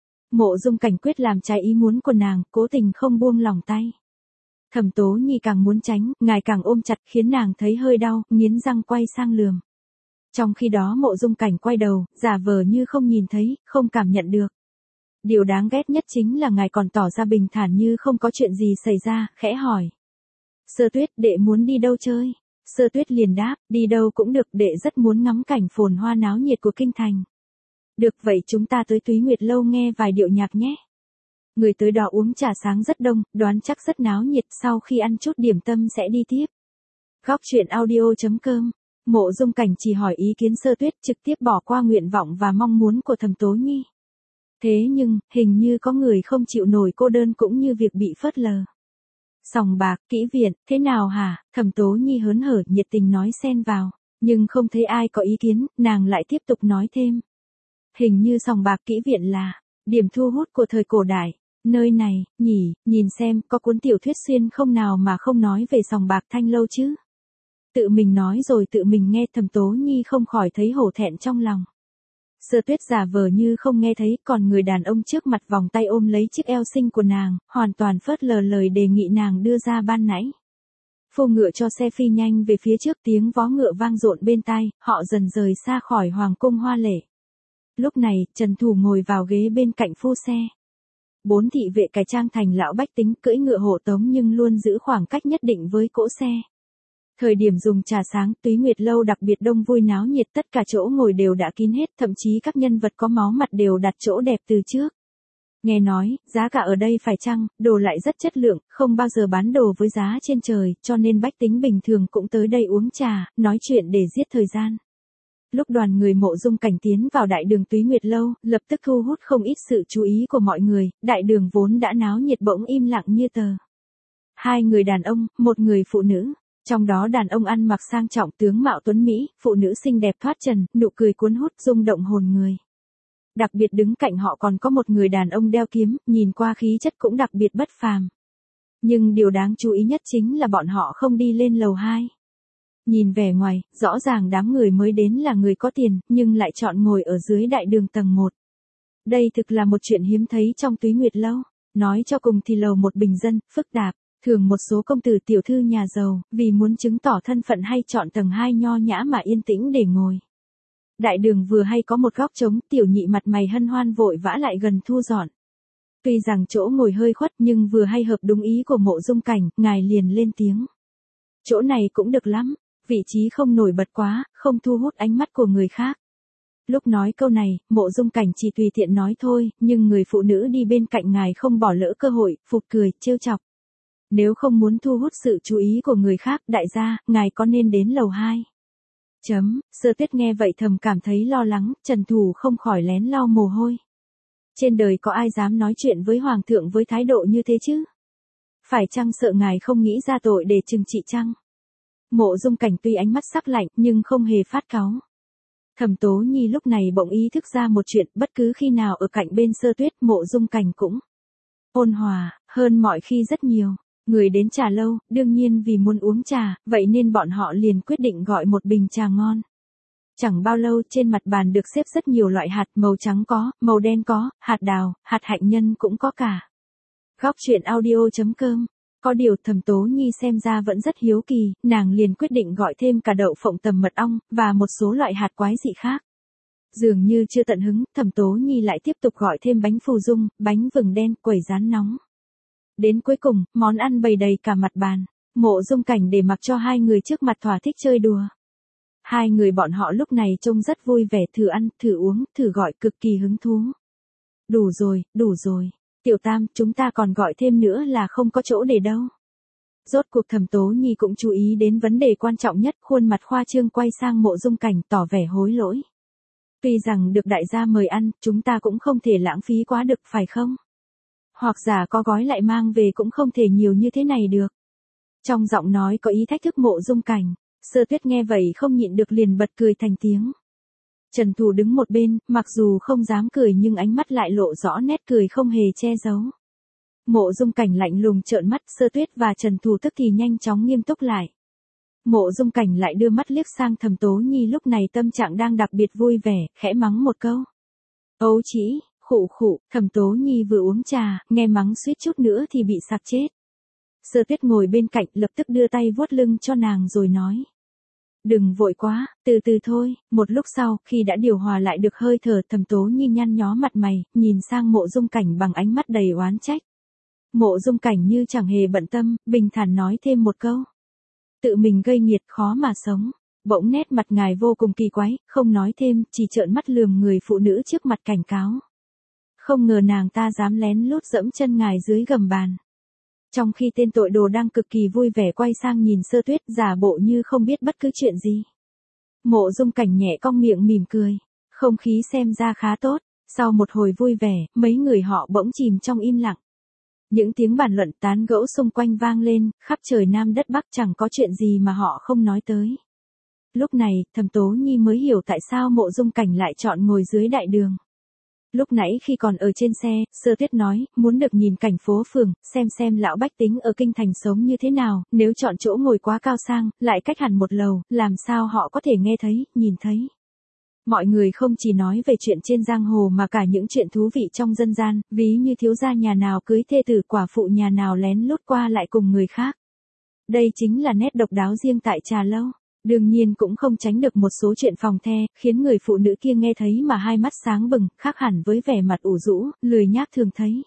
Mộ Dung Cảnh quyết làm trái ý muốn của nàng, cố tình không buông lòng tay. Thẩm Tố Nhi càng muốn tránh, ngài càng ôm chặt khiến nàng thấy hơi đau, nghiến răng quay sang lườm. Trong khi đó Mộ Dung Cảnh quay đầu, giả vờ như không nhìn thấy, không cảm nhận được. Điều đáng ghét nhất chính là ngài còn tỏ ra bình thản như không có chuyện gì xảy ra, khẽ hỏi. Sơ Tuyết, đệ muốn đi đâu chơi? Sơ Tuyết liền đáp, đi đâu cũng được, đệ rất muốn ngắm cảnh phồn hoa náo nhiệt của kinh thành. Được vậy chúng ta tới Túy Nguyệt Lâu nghe vài điệu nhạc nhé. Người tới đó uống trà sáng rất đông, đoán chắc rất náo nhiệt, sau khi ăn chút điểm tâm sẽ đi tiếp. Góc truyện audio.com. Mộ Dung Cảnh chỉ hỏi ý kiến Sơ Tuyết, trực tiếp bỏ qua nguyện vọng và mong muốn của Thẩm Tố Nhi. Thế nhưng, hình như có người không chịu nổi cô đơn cũng như việc bị phớt lờ. Sòng bạc, kỹ viện, thế nào hả? Thẩm Tố Nhi hớn hở, nhiệt tình nói xen vào, nhưng không thấy ai có ý kiến, nàng lại tiếp tục nói thêm. Hình như sòng bạc kỹ viện là điểm thu hút của thời cổ đại. Nơi này, nhỉ, nhìn xem, có cuốn tiểu thuyết xuyên không nào mà không nói về sòng bạc Thanh Lâu chứ. Tự mình nói rồi tự mình nghe, Thẩm Tố Nhi không khỏi thấy hổ thẹn trong lòng. Sơ Tuyết giả vờ như không nghe thấy, còn người đàn ông trước mặt vòng tay ôm lấy chiếc eo xinh của nàng, hoàn toàn phớt lờ lời đề nghị nàng đưa ra ban nãy. Phô ngựa cho xe phi nhanh về phía trước, tiếng vó ngựa vang dội bên tai, họ dần rời xa khỏi hoàng cung hoa lệ. Lúc này, Trần Thủ ngồi vào ghế bên cạnh phu xe. Bốn thị vệ cải trang thành lão bách tính cưỡi ngựa hộ tống nhưng luôn giữ khoảng cách nhất định với cỗ xe. Thời điểm dùng trà sáng, Túy Nguyệt Lâu đặc biệt đông vui náo nhiệt, tất cả chỗ ngồi đều đã kín hết, thậm chí các nhân vật có máu mặt đều đặt chỗ đẹp từ trước. Nghe nói, giá cả ở đây phải chăng, đồ lại rất chất lượng, không bao giờ bán đồ với giá trên trời, cho nên bách tính bình thường cũng tới đây uống trà, nói chuyện để giết thời gian. Lúc đoàn người Mộ Dung Cảnh tiến vào đại đường Túy Nguyệt Lâu, lập tức thu hút không ít sự chú ý của mọi người, đại đường vốn đã náo nhiệt bỗng im lặng như tờ. Hai người đàn ông, một người phụ nữ. Trong đó đàn ông ăn mặc sang trọng, tướng mạo tuấn mỹ, phụ nữ xinh đẹp thoát trần, nụ cười cuốn hút rung động hồn người. Đặc biệt đứng cạnh họ còn có một người đàn ông đeo kiếm, nhìn qua khí chất cũng đặc biệt bất phàm. Nhưng điều đáng chú ý nhất chính là bọn họ không đi lên lầu hai. Nhìn vẻ ngoài, rõ ràng đám người mới đến là người có tiền, nhưng lại chọn ngồi ở dưới đại đường tầng một. Đây thực là một chuyện hiếm thấy trong Túy Nguyệt Lâu. Nói cho cùng thì lầu một bình dân, phức tạp. Thường một số công tử tiểu thư nhà giàu, vì muốn chứng tỏ thân phận hay chọn tầng hai nho nhã mà yên tĩnh để ngồi. Đại đường vừa hay có một góc trống, tiểu nhị mặt mày hân hoan vội vã lại gần thu dọn. Tuy rằng chỗ ngồi hơi khuất nhưng vừa hay hợp đúng ý của Mộ Dung Cảnh, ngài liền lên tiếng. Chỗ này cũng được lắm, vị trí không nổi bật quá, không thu hút ánh mắt của người khác. Lúc nói câu này, Mộ Dung Cảnh chỉ tùy tiện nói thôi, nhưng người phụ nữ đi bên cạnh ngài không bỏ lỡ cơ hội, phụt cười, trêu chọc. Nếu không muốn thu hút sự chú ý của người khác, đại gia, ngài có nên đến lầu hai? Chấm, Sơ Tuyết nghe vậy thầm cảm thấy lo lắng, Trần Thủ không khỏi lén lau mồ hôi. Trên đời có ai dám nói chuyện với Hoàng thượng với thái độ như thế chứ? Phải chăng sợ ngài không nghĩ ra tội để trừng trị chăng? Mộ Dung Cảnh tuy ánh mắt sắc lạnh nhưng không hề phát cáu. Thẩm Tố Nhi lúc này bỗng ý thức ra một chuyện, bất cứ khi nào ở cạnh bên Sơ Tuyết, Mộ Dung Cảnh cũng ôn hòa, hơn mọi khi rất nhiều. Người đến trà lâu, đương nhiên vì muốn uống trà, vậy nên bọn họ liền quyết định gọi một bình trà ngon. Chẳng bao lâu trên mặt bàn được xếp rất nhiều loại hạt, màu trắng có, màu đen có, hạt đào, hạt hạnh nhân cũng có cả. Góc truyện audio.com. Có điều Thẩm Tố Nhi xem ra vẫn rất hiếu kỳ, nàng liền quyết định gọi thêm cả đậu phộng tầm mật ong, và một số loại hạt quái dị khác. Dường như chưa tận hứng, Thẩm Tố Nhi lại tiếp tục gọi thêm bánh phù dung, bánh vừng đen, quẩy rán nóng. Đến cuối cùng, món ăn bày đầy cả mặt bàn. Mộ Dung Cảnh để mặc cho hai người trước mặt thỏa thích chơi đùa. Hai người bọn họ lúc này trông rất vui vẻ, thử ăn, thử uống, thử gọi, cực kỳ hứng thú. Đủ rồi, đủ rồi. Tiểu Tam, chúng ta còn gọi thêm nữa là không có chỗ để đâu. Rốt cuộc Thẩm Tố Nhi cũng chú ý đến vấn đề quan trọng nhất, khuôn mặt khoa trương quay sang Mộ Dung Cảnh tỏ vẻ hối lỗi. Tuy rằng được đại gia mời ăn, chúng ta cũng không thể lãng phí quá được, phải không? Hoặc giả có gói lại mang về cũng không thể nhiều như thế này được. Trong giọng nói có ý thách thức Mộ Dung Cảnh. Sơ Tuyết nghe vậy không nhịn được liền bật cười thành tiếng. Trần Thủ đứng một bên, mặc dù không dám cười nhưng ánh mắt lại lộ rõ nét cười không hề che giấu. Mộ Dung Cảnh lạnh lùng trợn mắt, Sơ Tuyết và Trần Thủ tức thì nhanh chóng nghiêm túc lại. Mộ Dung Cảnh lại đưa mắt liếc sang Thẩm Tố Nhi lúc này tâm trạng đang đặc biệt vui vẻ, khẽ mắng một câu. Ấu chỉ, khụ khụ, Thẩm Tố Nhi vừa uống trà, nghe mắng suýt chút nữa thì bị sặc chết. Sơ Tuyết ngồi bên cạnh lập tức đưa tay vuốt lưng cho nàng rồi nói. Đừng vội quá, từ từ thôi. Một lúc sau, khi đã điều hòa lại được hơi thở, Thẩm Tố Nhi nhăn nhó mặt mày, nhìn sang Mộ Dung Cảnh bằng ánh mắt đầy oán trách. Mộ Dung Cảnh như chẳng hề bận tâm, bình thản nói thêm một câu. Tự mình gây nghiệt khó mà sống. Bỗng nét mặt ngài vô cùng kỳ quái, không nói thêm, chỉ trợn mắt lườm người phụ nữ trước mặt cảnh cáo. Không ngờ nàng ta dám lén lút dẫm chân ngài dưới gầm bàn. Trong khi tên tội đồ đang cực kỳ vui vẻ quay sang nhìn Sơ Tuyết, giả bộ như không biết bất cứ chuyện gì. Mộ Dung Cảnh nhẹ cong miệng mỉm cười. Không khí xem ra khá tốt. Sau một hồi vui vẻ, mấy người họ bỗng chìm trong im lặng. Những tiếng bàn luận tán gẫu xung quanh vang lên, khắp trời Nam đất Bắc chẳng có chuyện gì mà họ không nói tới. Lúc này, Thẩm Tố Nhi mới hiểu tại sao Mộ Dung Cảnh lại chọn ngồi dưới đại đường. Lúc nãy khi còn ở trên xe, Sơ Tuyết nói, muốn được nhìn cảnh phố phường, xem xem lão bách tính ở kinh thành sống như thế nào, nếu chọn chỗ ngồi quá cao sang, lại cách hẳn một lầu, làm sao họ có thể nghe thấy, nhìn thấy. Mọi người không chỉ nói về chuyện trên giang hồ mà cả những chuyện thú vị trong dân gian, ví như thiếu gia nhà nào cưới thê tử, quả phụ nhà nào lén lút qua lại cùng người khác. Đây chính là nét độc đáo riêng tại trà lâu. Đương nhiên cũng không tránh được một số chuyện phòng the, khiến người phụ nữ kia nghe thấy mà hai mắt sáng bừng, khác hẳn với vẻ mặt ủ rũ, lười nhác thường thấy.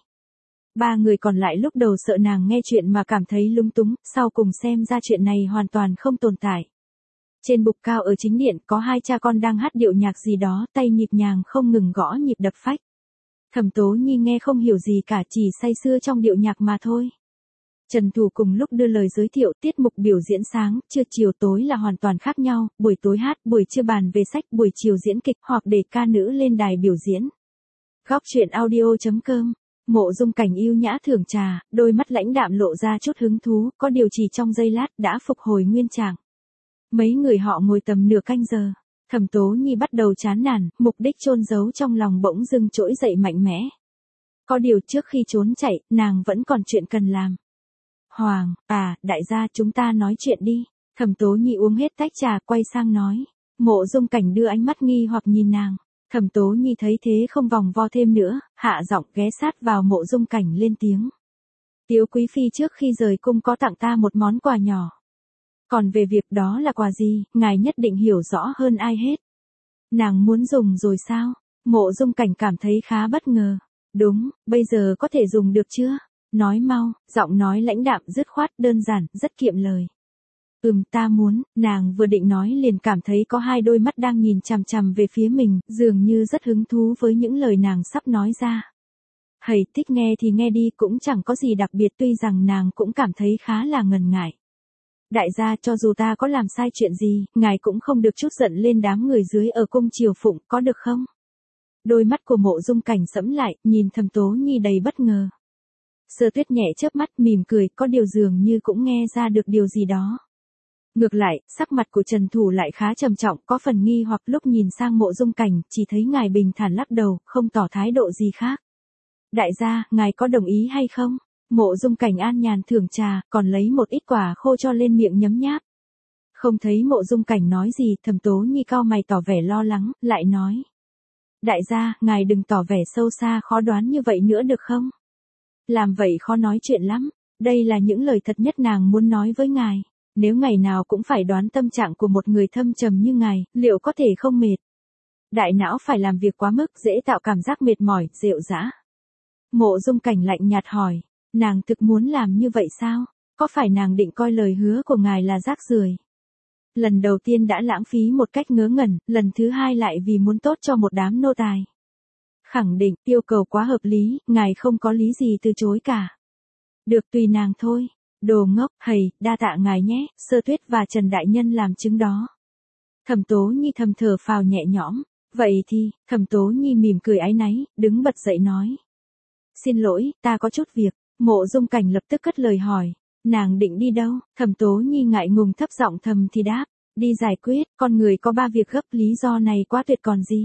Ba người còn lại lúc đầu sợ nàng nghe chuyện mà cảm thấy lung túng, sau cùng xem ra chuyện này hoàn toàn không tồn tại. Trên bục cao ở chính điện có hai cha con đang hát điệu nhạc gì đó, tay nhịp nhàng không ngừng gõ nhịp đập phách. Thẩm Tố Nhi nghe không hiểu gì cả, chỉ say sưa trong điệu nhạc mà thôi. Trần Thủ cùng lúc đưa lời giới thiệu tiết mục biểu diễn sáng, trưa chiều tối là hoàn toàn khác nhau, buổi tối hát, buổi trưa bàn về sách, buổi chiều diễn kịch hoặc để ca nữ lên đài biểu diễn. Góc truyện audio chấm com. Mộ Dung Cảnh yêu nhã thưởng trà, đôi mắt lãnh đạm lộ ra chút hứng thú, có điều chỉ trong giây lát đã phục hồi nguyên trạng. Mấy người họ ngồi tầm nửa canh giờ, Thẩm Tố Nhi bắt đầu chán nản, mục đích chôn giấu trong lòng bỗng dưng trỗi dậy mạnh mẽ. Có điều trước khi trốn chạy, nàng vẫn còn chuyện cần làm. Hoàng, à, đại gia chúng ta nói chuyện đi. Thẩm Tố Nhi uống hết tách trà quay sang nói. Mộ Dung Cảnh đưa ánh mắt nghi hoặc nhìn nàng. Thẩm Tố Nhi thấy thế không vòng vo thêm nữa, hạ giọng ghé sát vào Mộ Dung Cảnh lên tiếng. Tiếu quý phi trước khi rời cung có tặng ta một món quà nhỏ. Còn về việc đó là quà gì, ngài nhất định hiểu rõ hơn ai hết. Nàng muốn dùng rồi sao? Mộ Dung Cảnh cảm thấy khá bất ngờ. Đúng, bây giờ có thể dùng được chưa? Nói mau, giọng nói lãnh đạm dứt khoát, đơn giản, rất kiệm lời. Ừm, ta muốn, nàng vừa định nói liền cảm thấy có hai đôi mắt đang nhìn chằm chằm về phía mình, dường như rất hứng thú với những lời nàng sắp nói ra. Hầy, thích nghe thì nghe đi, cũng chẳng có gì đặc biệt, tuy rằng nàng cũng cảm thấy khá là ngần ngại. Đại gia, cho dù ta có làm sai chuyện gì, ngài cũng không được chút giận lên đám người dưới ở cung triều phụng, có được không? Đôi mắt của Mộ Dung Cảnh sẫm lại, nhìn Thẩm Tố Nhi đầy bất ngờ. Sơ Tuyết nhẹ chớp mắt mỉm cười, có điều dường như cũng nghe ra được điều gì đó. Ngược lại, sắc mặt của Trần Thủ lại khá trầm trọng, có phần nghi hoặc, lúc nhìn sang Mộ Dung Cảnh, chỉ thấy ngài bình thản lắc đầu, không tỏ thái độ gì khác. Đại gia, ngài có đồng ý hay không? Mộ Dung Cảnh an nhàn thưởng trà, còn lấy một ít quả khô cho lên miệng nhấm nháp. Không thấy Mộ Dung Cảnh nói gì, Thẩm Tố Nhi cau mày tỏ vẻ lo lắng, lại nói. Đại gia, ngài đừng tỏ vẻ sâu xa khó đoán như vậy nữa được không? Làm vậy khó nói chuyện lắm, đây là những lời thật nhất nàng muốn nói với ngài. Nếu ngày nào cũng phải đoán tâm trạng của một người thâm trầm như ngài, liệu có thể không mệt? Đại não phải làm việc quá mức, dễ tạo cảm giác mệt mỏi, rệu rã. Mộ Dung Cảnh lạnh nhạt hỏi, nàng thực muốn làm như vậy sao? Có phải nàng định coi lời hứa của ngài là rác rưởi? Lần đầu tiên đã lãng phí một cách ngớ ngẩn, lần thứ hai lại vì muốn tốt cho một đám nô tài. Khẳng định, yêu cầu quá hợp lý, ngài không có lý gì từ chối cả. Được, tùy nàng thôi. Đồ ngốc, hầy, đa tạ ngài nhé, Sơ Tuyết và Trần Đại Nhân làm chứng đó. Thẩm Tố Nhi thầm thở phào nhẹ nhõm. Vậy thì, Thẩm Tố Nhi mỉm cười áy náy, đứng bật dậy nói. Xin lỗi, ta có chút việc. Mộ Dung Cảnh lập tức cất lời hỏi. Nàng định đi đâu? Thẩm Tố Nhi ngại ngùng thấp giọng thầm thì đáp. Đi giải quyết, con người có ba việc gấp, lý do này quá tuyệt còn gì.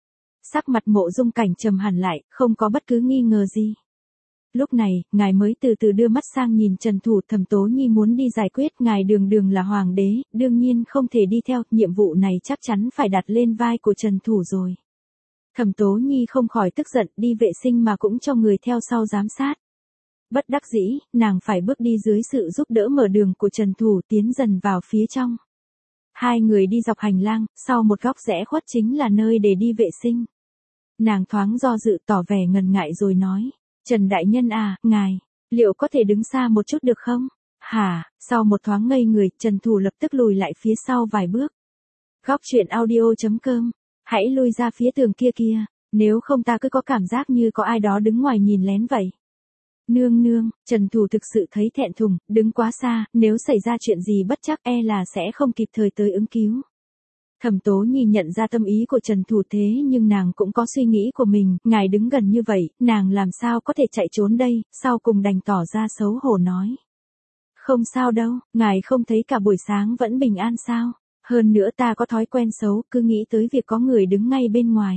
Sắc mặt Mộ Dung Cảnh trầm hẳn lại, không có bất cứ nghi ngờ gì. Lúc này, ngài mới từ từ đưa mắt sang nhìn Trần Thủ. Thẩm Tố Nhi muốn đi giải quyết, ngài đường đường là hoàng đế, đương nhiên không thể đi theo, nhiệm vụ này chắc chắn phải đặt lên vai của Trần Thủ rồi. Thẩm Tố Nhi không khỏi tức giận, đi vệ sinh mà cũng cho người theo sau giám sát. Bất đắc dĩ, nàng phải bước đi dưới sự giúp đỡ mở đường của Trần Thủ, tiến dần vào phía trong. Hai người đi dọc hành lang, sau một góc rẽ khuất chính là nơi để đi vệ sinh. Nàng thoáng do dự, tỏ vẻ ngần ngại rồi nói. Trần Đại Nhân à, ngài, Liệu có thể đứng xa một chút được không? Hả, sau một thoáng ngây người, Trần Thủ lập tức lùi lại phía sau vài bước. Góc truyện audio.com, hãy lui ra phía tường kia kia, nếu không ta cứ có cảm giác như có ai đó đứng ngoài nhìn lén vậy. Nương nương, Trần Thủ thực sự thấy thẹn thùng, đứng quá xa, nếu xảy ra chuyện gì bất chắc e là sẽ không kịp thời tới ứng cứu. Thẩm Tố Nhi nhận ra tâm ý của Trần Thủ thế nhưng nàng cũng có suy nghĩ của mình, ngài đứng gần như vậy, nàng làm sao có thể chạy trốn đây, sau cùng đành tỏ ra xấu hổ nói. Không sao đâu, ngài không thấy cả buổi sáng vẫn bình an sao, hơn nữa ta có thói quen xấu, cứ nghĩ tới việc có người đứng ngay bên ngoài.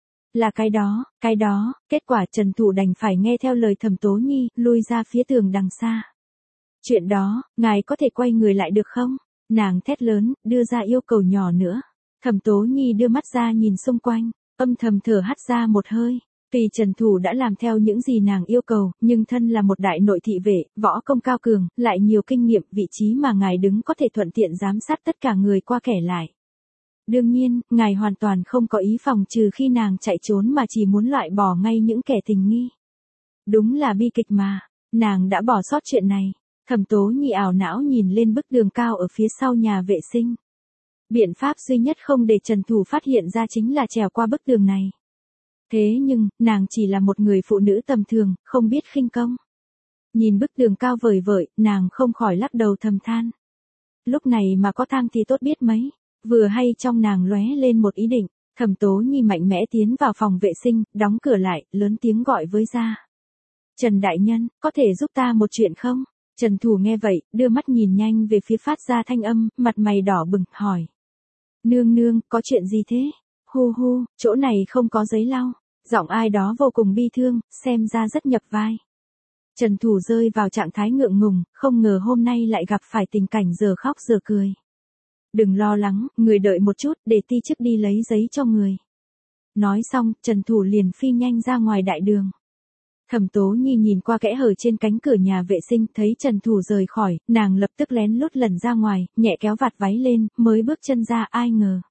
Là cái đó, cái đó, kết quả Trần Thủ đành phải nghe theo lời Thẩm Tố Nhi, lui ra phía tường đằng xa. Chuyện đó, ngài có thể quay người lại được không? Nàng thét lớn, đưa ra yêu cầu nhỏ nữa. Thẩm Tố Nhi đưa mắt ra nhìn xung quanh, âm thầm thở hắt ra một hơi. Vì Trần Thủ đã làm theo những gì nàng yêu cầu, nhưng thân là một đại nội thị vệ, võ công cao cường, lại nhiều kinh nghiệm, vị trí mà ngài đứng có thể thuận tiện giám sát tất cả người qua kẻ lại. Đương nhiên, ngài hoàn toàn không có ý phòng trừ khi nàng chạy trốn mà chỉ muốn loại bỏ ngay những kẻ tình nghi. Đúng là bi kịch mà, nàng đã bỏ sót chuyện này. Thẩm Tố Nhi ảo não nhìn lên bức tường cao ở phía sau nhà vệ sinh. Biện pháp duy nhất không để Trần Thủ phát hiện ra chính là trèo qua bức tường này. Thế nhưng, nàng chỉ là một người phụ nữ tầm thường, không biết khinh công. Nhìn bức tường cao vời vợi, nàng không khỏi lắc đầu thầm than. Lúc này mà có thang thì tốt biết mấy. Vừa hay trong nàng lóe lên một ý định, Thẩm Tố Nhi mạnh mẽ tiến vào phòng vệ sinh, đóng cửa lại, lớn tiếng gọi với ra. Trần Đại Nhân, có thể giúp ta một chuyện không? Trần Thủ nghe vậy, đưa mắt nhìn nhanh về phía phát ra thanh âm, mặt mày đỏ bừng, hỏi. Nương nương, có chuyện gì thế? Hu hu, chỗ này không có giấy lau. Giọng ai đó vô cùng bi thương, xem ra rất nhập vai. Trần Thủ rơi vào trạng thái ngượng ngùng, không ngờ hôm nay lại gặp phải tình cảnh giờ khóc giờ cười. Đừng lo lắng, người đợi một chút, để ti chức đi lấy giấy cho người. Nói xong, Trần Thủ liền phi nhanh ra ngoài đại đường. Thẩm Tố Nhi nhìn qua kẽ hở trên cánh cửa nhà vệ sinh, thấy Trần Thủ rời khỏi, nàng lập tức lén lút lần ra ngoài, nhẹ kéo vạt váy lên, mới bước chân ra, ai ngờ.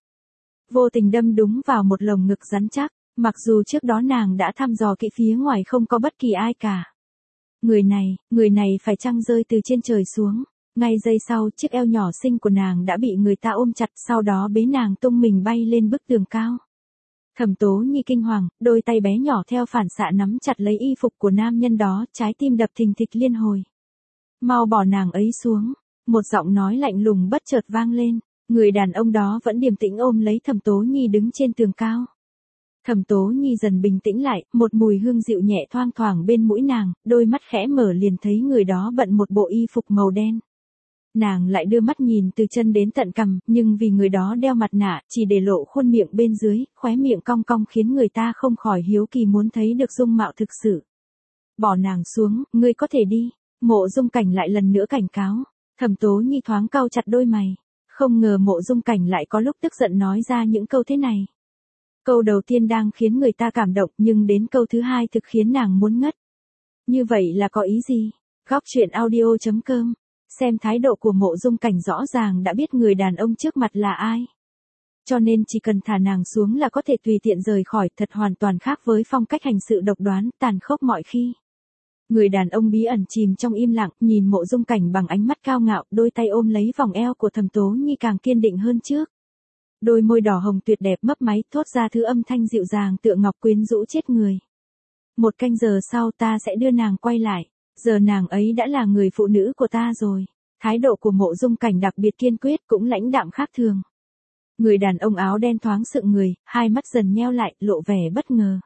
Vô tình đâm đúng vào một lồng ngực rắn chắc, mặc dù trước đó nàng đã thăm dò kỹ phía ngoài không có bất kỳ ai cả. Người này, người này phải chăng rơi từ trên trời xuống. Ngay giây sau, chiếc eo nhỏ xinh của nàng đã bị người ta ôm chặt, sau đó bế nàng tung mình bay lên bức tường cao. Thẩm Tố Nhi kinh hoàng, đôi tay bé nhỏ theo phản xạ nắm chặt lấy y phục của nam nhân đó, trái tim đập thình thịch liên hồi. Mau bỏ nàng ấy xuống, một giọng nói lạnh lùng bất chợt vang lên, người đàn ông đó vẫn điềm tĩnh ôm lấy Thẩm Tố Nhi đứng trên tường cao. Thẩm Tố Nhi dần bình tĩnh lại, một mùi hương dịu nhẹ thoang thoảng bên mũi nàng, đôi mắt khẽ mở liền thấy người đó bận một bộ y phục màu đen. Nàng lại đưa mắt nhìn từ chân đến tận cằm, nhưng vì người đó đeo mặt nạ, chỉ để lộ khuôn miệng bên dưới, khóe miệng cong cong khiến người ta không khỏi hiếu kỳ muốn thấy được dung mạo thực sự. Bỏ nàng xuống, ngươi có thể đi. Mộ Dung Cảnh lại lần nữa cảnh cáo. Thẩm Tố Nhi thoáng cau chặt đôi mày. Không ngờ Mộ Dung Cảnh lại có lúc tức giận nói ra những câu thế này. Câu đầu tiên đang khiến người ta cảm động, nhưng đến câu thứ hai thực khiến nàng muốn ngất. Như vậy là có ý gì? Góc truyện audio.com. Xem thái độ của Mộ Dung Cảnh rõ ràng đã biết người đàn ông trước mặt là ai. Cho nên chỉ cần thả nàng xuống là có thể tùy tiện rời khỏi, thật hoàn toàn khác với phong cách hành sự độc đoán, tàn khốc mọi khi. Người đàn ông bí ẩn chìm trong im lặng, nhìn Mộ Dung Cảnh bằng ánh mắt cao ngạo, đôi tay ôm lấy vòng eo của Thẩm Tố Nhi càng kiên định hơn trước. Đôi môi đỏ hồng tuyệt đẹp mấp máy, thốt ra thứ âm thanh dịu dàng tựa ngọc quyến rũ chết người. Một canh giờ sau ta sẽ đưa nàng quay lại. Giờ nàng ấy đã là người phụ nữ của ta rồi. Thái độ của Mộ Dung Cảnh đặc biệt kiên quyết, cũng lãnh đạm khác thường. Người đàn ông áo đen thoáng sững người, hai mắt dần nheo lại, lộ vẻ bất ngờ.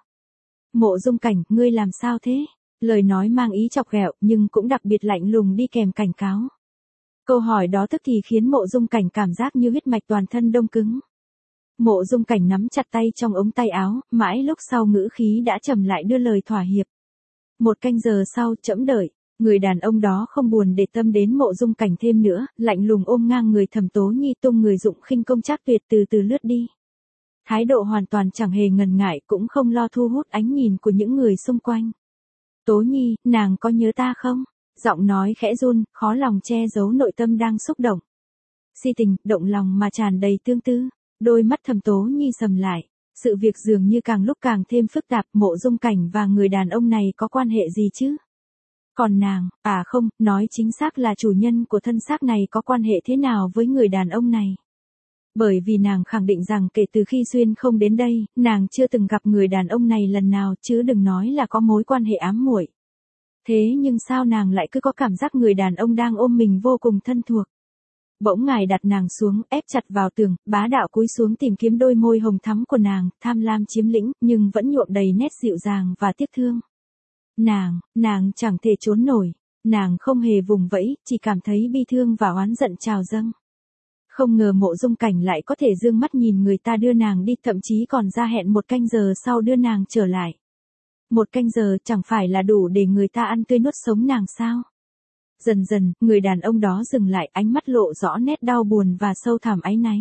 Mộ Dung Cảnh, ngươi làm sao thế? Lời nói mang ý chọc ghẹo, nhưng cũng đặc biệt lạnh lùng đi kèm cảnh cáo. Câu hỏi đó tức thì khiến Mộ Dung Cảnh cảm giác như huyết mạch toàn thân đông cứng. Mộ Dung Cảnh nắm chặt tay trong ống tay áo, mãi lúc sau ngữ khí đã trầm lại đưa lời thỏa hiệp. Một canh giờ sau, trẫm đợi, người đàn ông đó không buồn để tâm đến Mộ Dung Cảnh thêm nữa, lạnh lùng ôm ngang người Thẩm Tố Nhi tung người dụng khinh công trác tuyệt từ từ lướt đi. Thái độ hoàn toàn chẳng hề ngần ngại, cũng không lo thu hút ánh nhìn của những người xung quanh. Tố Nhi, nàng có nhớ ta không? Giọng nói khẽ run, khó lòng che giấu nội tâm đang xúc động. Si tình, động lòng mà tràn đầy tương tư, đôi mắt Thẩm Tố Nhi sầm lại. Sự việc dường như càng lúc càng thêm phức tạp, Mộ Dung Cảnh và người đàn ông này có quan hệ gì chứ? Còn nàng, à không, nói chính xác là chủ nhân của thân xác này có quan hệ thế nào với người đàn ông này. Bởi vì nàng khẳng định rằng kể từ khi Xuyên không đến đây, nàng chưa từng gặp người đàn ông này lần nào chứ đừng nói là có mối quan hệ ám muội. Thế nhưng sao nàng lại cứ có cảm giác người đàn ông đang ôm mình vô cùng thân thuộc. Bỗng ngài đặt nàng xuống, ép chặt vào tường, bá đạo cúi xuống tìm kiếm đôi môi hồng thắm của nàng, tham lam chiếm lĩnh, nhưng vẫn nhuộm đầy nét dịu dàng và tiếc thương. Nàng, nàng chẳng thể trốn nổi, nàng không hề vùng vẫy, chỉ cảm thấy bi thương và oán giận trào dâng. Không ngờ Mộ Dung Cảnh lại có thể dương mắt nhìn người ta đưa nàng đi, thậm chí còn ra hẹn một canh giờ sau đưa nàng trở lại. Một canh giờ chẳng phải là đủ để người ta ăn tươi nuốt sống nàng sao? Dần dần, người đàn ông đó dừng lại, ánh mắt lộ rõ nét đau buồn và sâu thẳm áy náy.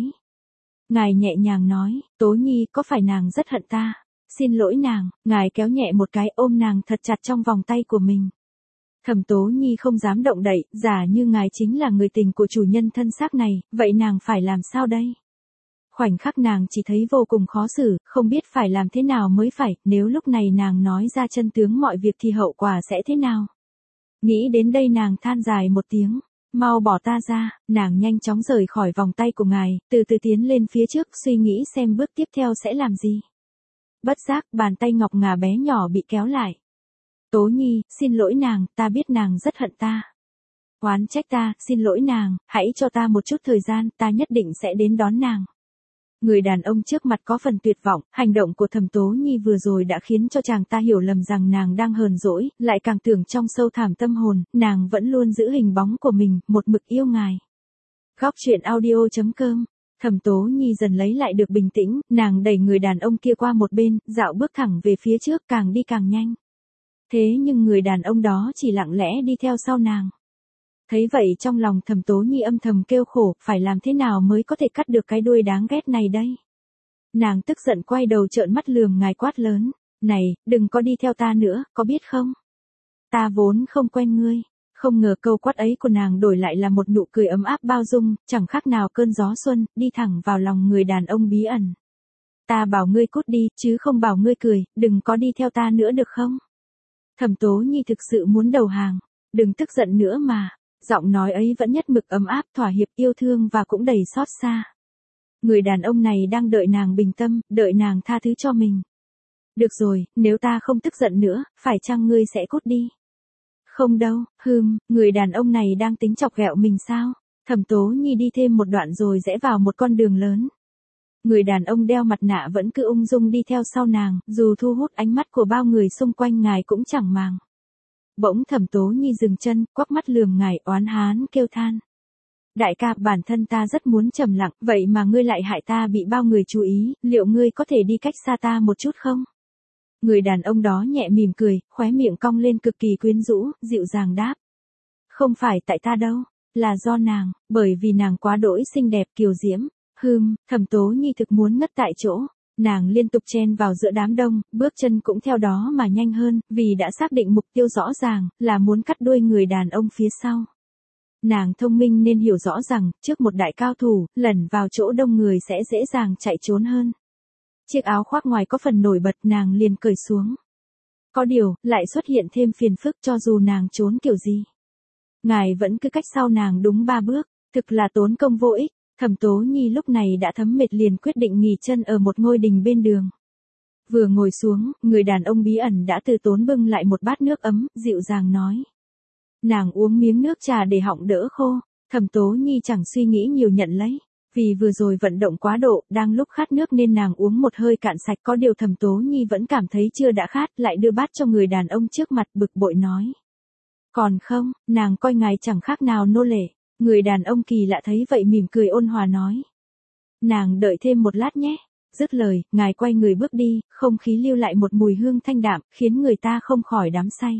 Ngài nhẹ nhàng nói, Tố Nhi, có phải nàng rất hận ta? Xin lỗi nàng. Ngài kéo nhẹ một cái, ôm nàng thật chặt trong vòng tay của mình. Thẩm Tố Nhi không dám động đậy, giả như ngài chính là người tình của chủ nhân thân xác này, vậy nàng phải làm sao đây? Khoảnh khắc nàng chỉ thấy vô cùng khó xử, không biết phải làm thế nào mới phải, nếu lúc này nàng nói ra chân tướng mọi việc thì hậu quả sẽ thế nào? Nghĩ đến đây nàng than dài một tiếng, mau bỏ ta ra, nàng nhanh chóng rời khỏi vòng tay của ngài, từ từ tiến lên phía trước, suy nghĩ xem bước tiếp theo sẽ làm gì. Bất giác, bàn tay ngọc ngà bé nhỏ bị kéo lại. Tố Nhi, xin lỗi nàng, ta biết nàng rất hận ta. Oán trách ta, xin lỗi nàng, hãy cho ta một chút thời gian, ta nhất định sẽ đến đón nàng. Người đàn ông trước mặt có phần tuyệt vọng, hành động của Thẩm Tố Nhi vừa rồi đã khiến cho chàng ta hiểu lầm rằng nàng đang hờn dỗi, lại càng tưởng trong sâu thẳm tâm hồn, nàng vẫn luôn giữ hình bóng của mình, một mực yêu ngài. Góc truyện audio chấm com. Thẩm Tố Nhi dần lấy lại được bình tĩnh, nàng đẩy người đàn ông kia qua một bên, dạo bước thẳng về phía trước, càng đi càng nhanh. Thế nhưng người đàn ông đó chỉ lặng lẽ đi theo sau nàng. Thấy vậy trong lòng Thẩm Tố Nhi âm thầm kêu khổ, phải làm thế nào mới có thể cắt được cái đuôi đáng ghét này đây? Nàng tức giận quay đầu trợn mắt lườm ngài quát lớn, này, đừng có đi theo ta nữa, có biết không? Ta vốn không quen ngươi. Không ngờ câu quát ấy của nàng đổi lại là một nụ cười ấm áp bao dung, chẳng khác nào cơn gió xuân, đi thẳng vào lòng người đàn ông bí ẩn. Ta bảo ngươi cút đi, chứ không bảo ngươi cười, đừng có đi theo ta nữa được không? Thẩm Tố Nhi thực sự muốn đầu hàng, đừng tức giận nữa mà. Giọng nói ấy vẫn nhất mực ấm áp, thỏa hiệp, yêu thương và cũng đầy xót xa. Người đàn ông này đang đợi nàng bình tâm, đợi nàng tha thứ cho mình. Được rồi, nếu ta không tức giận nữa, phải chăng ngươi sẽ cút đi? Không đâu, hừm, người đàn ông này đang tính chọc ghẹo mình sao? Thẩm Tố Nhi đi thêm một đoạn rồi rẽ vào một con đường lớn. Người đàn ông đeo mặt nạ vẫn cứ ung dung đi theo sau nàng, dù thu hút ánh mắt của bao người xung quanh ngài cũng chẳng màng. Bỗng Thẩm Tố Nhi dừng chân, quắc mắt lườm ngài, oán hán kêu than. Đại ca, bản thân ta rất muốn trầm lặng, vậy mà ngươi lại hại ta bị bao người chú ý, liệu ngươi có thể đi cách xa ta một chút không? Người đàn ông đó nhẹ mỉm cười, khóe miệng cong lên cực kỳ quyến rũ, dịu dàng đáp. Không phải tại ta đâu, là do nàng, bởi vì nàng quá đỗi xinh đẹp kiều diễm. Hừm, Thẩm Tố Nhi thực muốn ngất tại chỗ. Nàng liên tục chen vào giữa đám đông, bước chân cũng theo đó mà nhanh hơn, vì đã xác định mục tiêu rõ ràng, là muốn cắt đuôi người đàn ông phía sau. Nàng thông minh nên hiểu rõ rằng, trước một đại cao thủ, lẩn vào chỗ đông người sẽ dễ dàng chạy trốn hơn. Chiếc áo khoác ngoài có phần nổi bật, nàng liền cởi xuống. Có điều, lại xuất hiện thêm phiền phức cho dù nàng trốn kiểu gì. Ngài vẫn cứ cách sau nàng đúng ba bước, thực là tốn công vô ích. Thẩm Tố Nhi lúc này đã thấm mệt liền quyết định nghỉ chân ở một ngôi đình bên đường. Vừa ngồi xuống, người đàn ông bí ẩn đã từ tốn bưng lại một bát nước ấm, dịu dàng nói. Nàng uống miếng nước trà để họng đỡ khô. Thẩm Tố Nhi chẳng suy nghĩ nhiều nhận lấy. Vì vừa rồi vận động quá độ, đang lúc khát nước nên nàng uống một hơi cạn sạch, có điều Thẩm Tố Nhi vẫn cảm thấy chưa đã khát, lại đưa bát cho người đàn ông trước mặt, bực bội nói. Còn không, nàng coi ngài chẳng khác nào nô lệ. Người đàn ông kỳ lạ thấy vậy mỉm cười ôn hòa nói. Nàng đợi thêm một lát nhé. Dứt lời, ngài quay người bước đi, không khí lưu lại một mùi hương thanh đạm, khiến người ta không khỏi đắm say.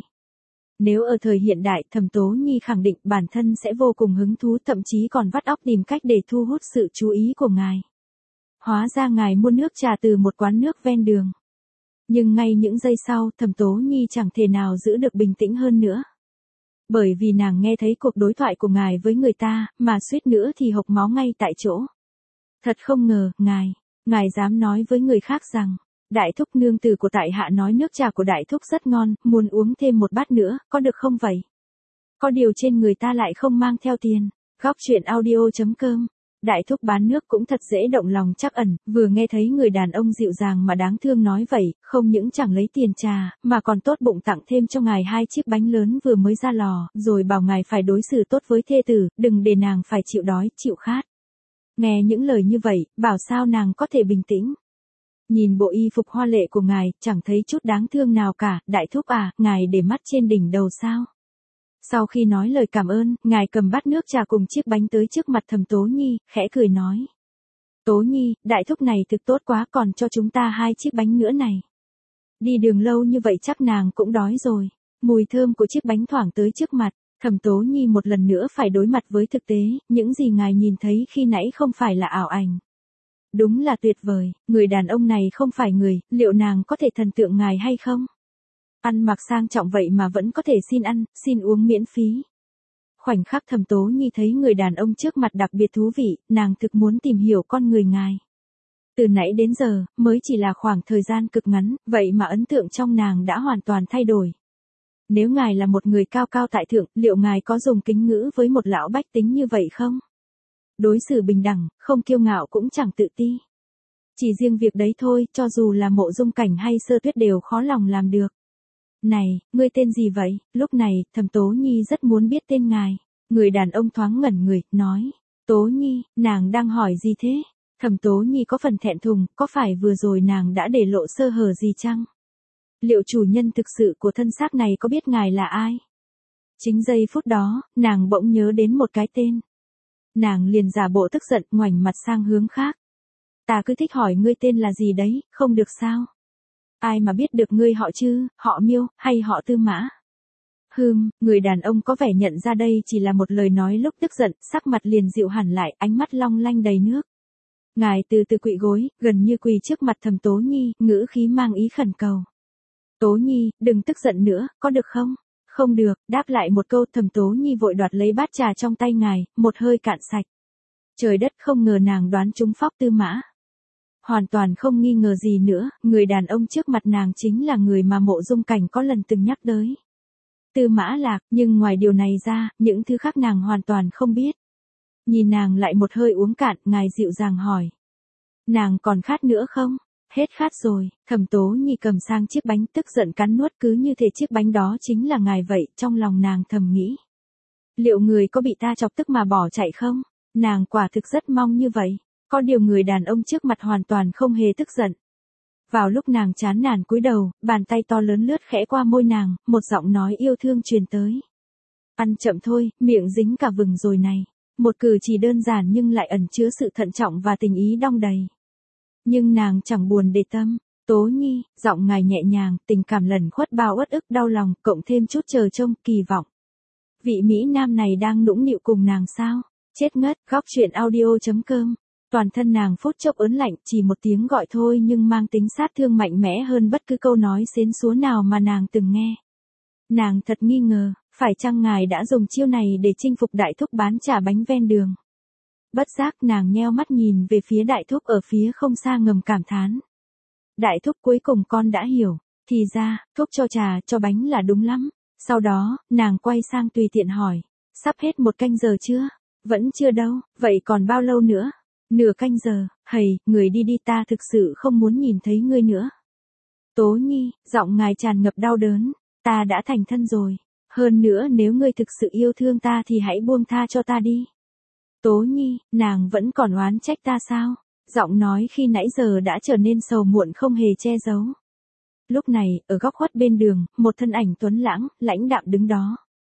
Nếu ở thời hiện đại, Thẩm Tố Nhi khẳng định bản thân sẽ vô cùng hứng thú, thậm chí còn vắt óc tìm cách để thu hút sự chú ý của ngài. Hóa ra ngài mua nước trà từ một quán nước ven đường. Nhưng ngay những giây sau, Thẩm Tố Nhi chẳng thể nào giữ được bình tĩnh hơn nữa. Bởi vì nàng nghe thấy cuộc đối thoại của ngài với người ta, mà suýt nữa thì hộc máu ngay tại chỗ. Thật không ngờ, ngài, ngài dám nói với người khác rằng, Đại thúc, nương tử của tại hạ nói nước trà của đại thúc rất ngon, muốn uống thêm một bát nữa, có được không vậy? Có điều trên người ta lại không mang theo tiền. Góc chuyện audio chấm com. Đại thúc bán nước cũng thật dễ động lòng trắc ẩn, vừa nghe thấy người đàn ông dịu dàng mà đáng thương nói vậy, không những chẳng lấy tiền trà, mà còn tốt bụng tặng thêm cho ngài hai chiếc bánh lớn vừa mới ra lò, rồi bảo ngài phải đối xử tốt với thê tử, đừng để nàng phải chịu đói, chịu khát. Nghe những lời như vậy, bảo sao nàng có thể bình tĩnh. Nhìn bộ y phục hoa lệ của ngài, chẳng thấy chút đáng thương nào cả. Đại thúc à, ngài để mắt trên đỉnh đầu sao? Sau khi nói lời cảm ơn, ngài cầm bát nước trà cùng chiếc bánh tới trước mặt Thẩm Tố Nhi, khẽ cười nói. Tố Nhi, đại thúc này thực tốt quá, còn cho chúng ta hai chiếc bánh nữa này. Đi đường lâu như vậy chắc nàng cũng đói rồi. Mùi thơm của chiếc bánh thoảng tới trước mặt, Thẩm Tố Nhi một lần nữa phải đối mặt với thực tế, những gì ngài nhìn thấy khi nãy không phải là ảo ảnh. Đúng là tuyệt vời, người đàn ông này không phải người, liệu nàng có thể thần tượng ngài hay không? Ăn mặc sang trọng vậy mà vẫn có thể xin ăn, xin uống miễn phí. Khoảnh khắc Thẩm Tố Nhi thấy người đàn ông trước mặt đặc biệt thú vị, nàng thực muốn tìm hiểu con người ngài. Từ nãy đến giờ, mới chỉ là khoảng thời gian cực ngắn, vậy mà ấn tượng trong nàng đã hoàn toàn thay đổi. Nếu ngài là một người cao cao tại thượng, liệu ngài có dùng kính ngữ với một lão bách tính như vậy không? Đối xử bình đẳng, không kiêu ngạo cũng chẳng tự ti. Chỉ riêng việc đấy thôi, cho dù là Mộ Dung Cảnh hay Sơ Tuyết đều khó lòng làm được. Này, ngươi tên gì vậy? Lúc này, Thẩm Tố Nhi rất muốn biết tên ngài. Người đàn ông thoáng ngẩn người, nói. Tố Nhi, nàng đang hỏi gì thế? Thẩm Tố Nhi có phần thẹn thùng, có phải vừa rồi nàng đã để lộ sơ hở gì chăng? Liệu chủ nhân thực sự của thân xác này có biết ngài là ai? Chính giây phút đó, nàng bỗng nhớ đến một cái tên. Nàng liền giả bộ tức giận, ngoảnh mặt sang hướng khác. Ta cứ thích hỏi ngươi tên là gì đấy, không được sao? Ai mà biết được ngươi họ chứ, họ Miêu, hay họ Tư Mã? Hừm, người đàn ông có vẻ nhận ra đây chỉ là một lời nói lúc tức giận, sắc mặt liền dịu hẳn lại, ánh mắt long lanh đầy nước. Ngài từ từ quỵ gối, gần như quỳ trước mặt Thẩm Tố Nhi, ngữ khí mang ý khẩn cầu. Tố Nhi, đừng tức giận nữa, có được không? Không được, đáp lại một câu. Thẩm Tố Nhi vội đoạt lấy bát trà trong tay ngài, một hơi cạn sạch. Trời đất, không ngờ nàng đoán trúng phóc Tư Mã. Hoàn toàn không nghi ngờ gì nữa, người đàn ông trước mặt nàng chính là người mà Mộ Dung Cảnh có lần từng nhắc tới. Tư Mã Lạc, nhưng ngoài điều này ra, những thứ khác nàng hoàn toàn không biết. Nhìn nàng lại một hơi uống cạn, ngài dịu dàng hỏi. Nàng còn khát nữa không? Hết khát rồi. Thẩm Tố Nhi cầm sang chiếc bánh, tức giận cắn nuốt, cứ như thể chiếc bánh đó chính là ngài vậy. Trong lòng nàng thầm nghĩ. Liệu người có bị ta chọc tức mà bỏ chạy không? Nàng quả thực rất mong như vậy. Có điều người đàn ông trước mặt hoàn toàn không hề tức giận. Vào lúc nàng chán nản cúi đầu, bàn tay to lớn lướt khẽ qua môi nàng, một giọng nói yêu thương truyền tới. Ăn chậm thôi, miệng dính cả vừng rồi này. Một cử chỉ đơn giản nhưng lại ẩn chứa sự thận trọng và tình ý đong đầy. Nhưng nàng chẳng buồn để tâm. Tố Nhi, giọng ngài nhẹ nhàng, tình cảm lẩn khuất bao uất ức đau lòng, cộng thêm chút chờ trông, kỳ vọng. Vị Mỹ Nam này đang nũng nịu cùng nàng sao? Chết ngất. Góc chuyện audio chấm com. Toàn thân nàng phút chốc ớn lạnh, chỉ một tiếng gọi thôi nhưng mang tính sát thương mạnh mẽ hơn bất cứ câu nói xến xúa nào mà nàng từng nghe. Nàng thật nghi ngờ, phải chăng ngài đã dùng chiêu này để chinh phục đại thúc bán trà bánh ven đường. Bất giác nàng nheo mắt nhìn về phía đại thúc ở phía không xa, ngầm cảm thán. Đại thúc, cuối cùng con đã hiểu, thì ra, thúc cho trà, cho bánh là đúng lắm. Sau đó, nàng quay sang tùy tiện hỏi, sắp hết một canh giờ chưa? Vẫn chưa đâu, vậy còn bao lâu nữa? Nửa canh giờ. Hầy, người đi đi, ta thực sự không muốn nhìn thấy ngươi nữa. Tố Nhi, giọng ngài tràn ngập đau đớn, ta đã thành thân rồi. Hơn nữa nếu ngươi thực sự yêu thương ta thì hãy buông tha cho ta đi. Tố Nhi, nàng vẫn còn oán trách ta sao? Giọng nói khi nãy giờ đã trở nên sầu muộn không hề che giấu. Lúc này, ở góc khuất bên đường, một thân ảnh tuấn lãng, lãnh đạm đứng đó.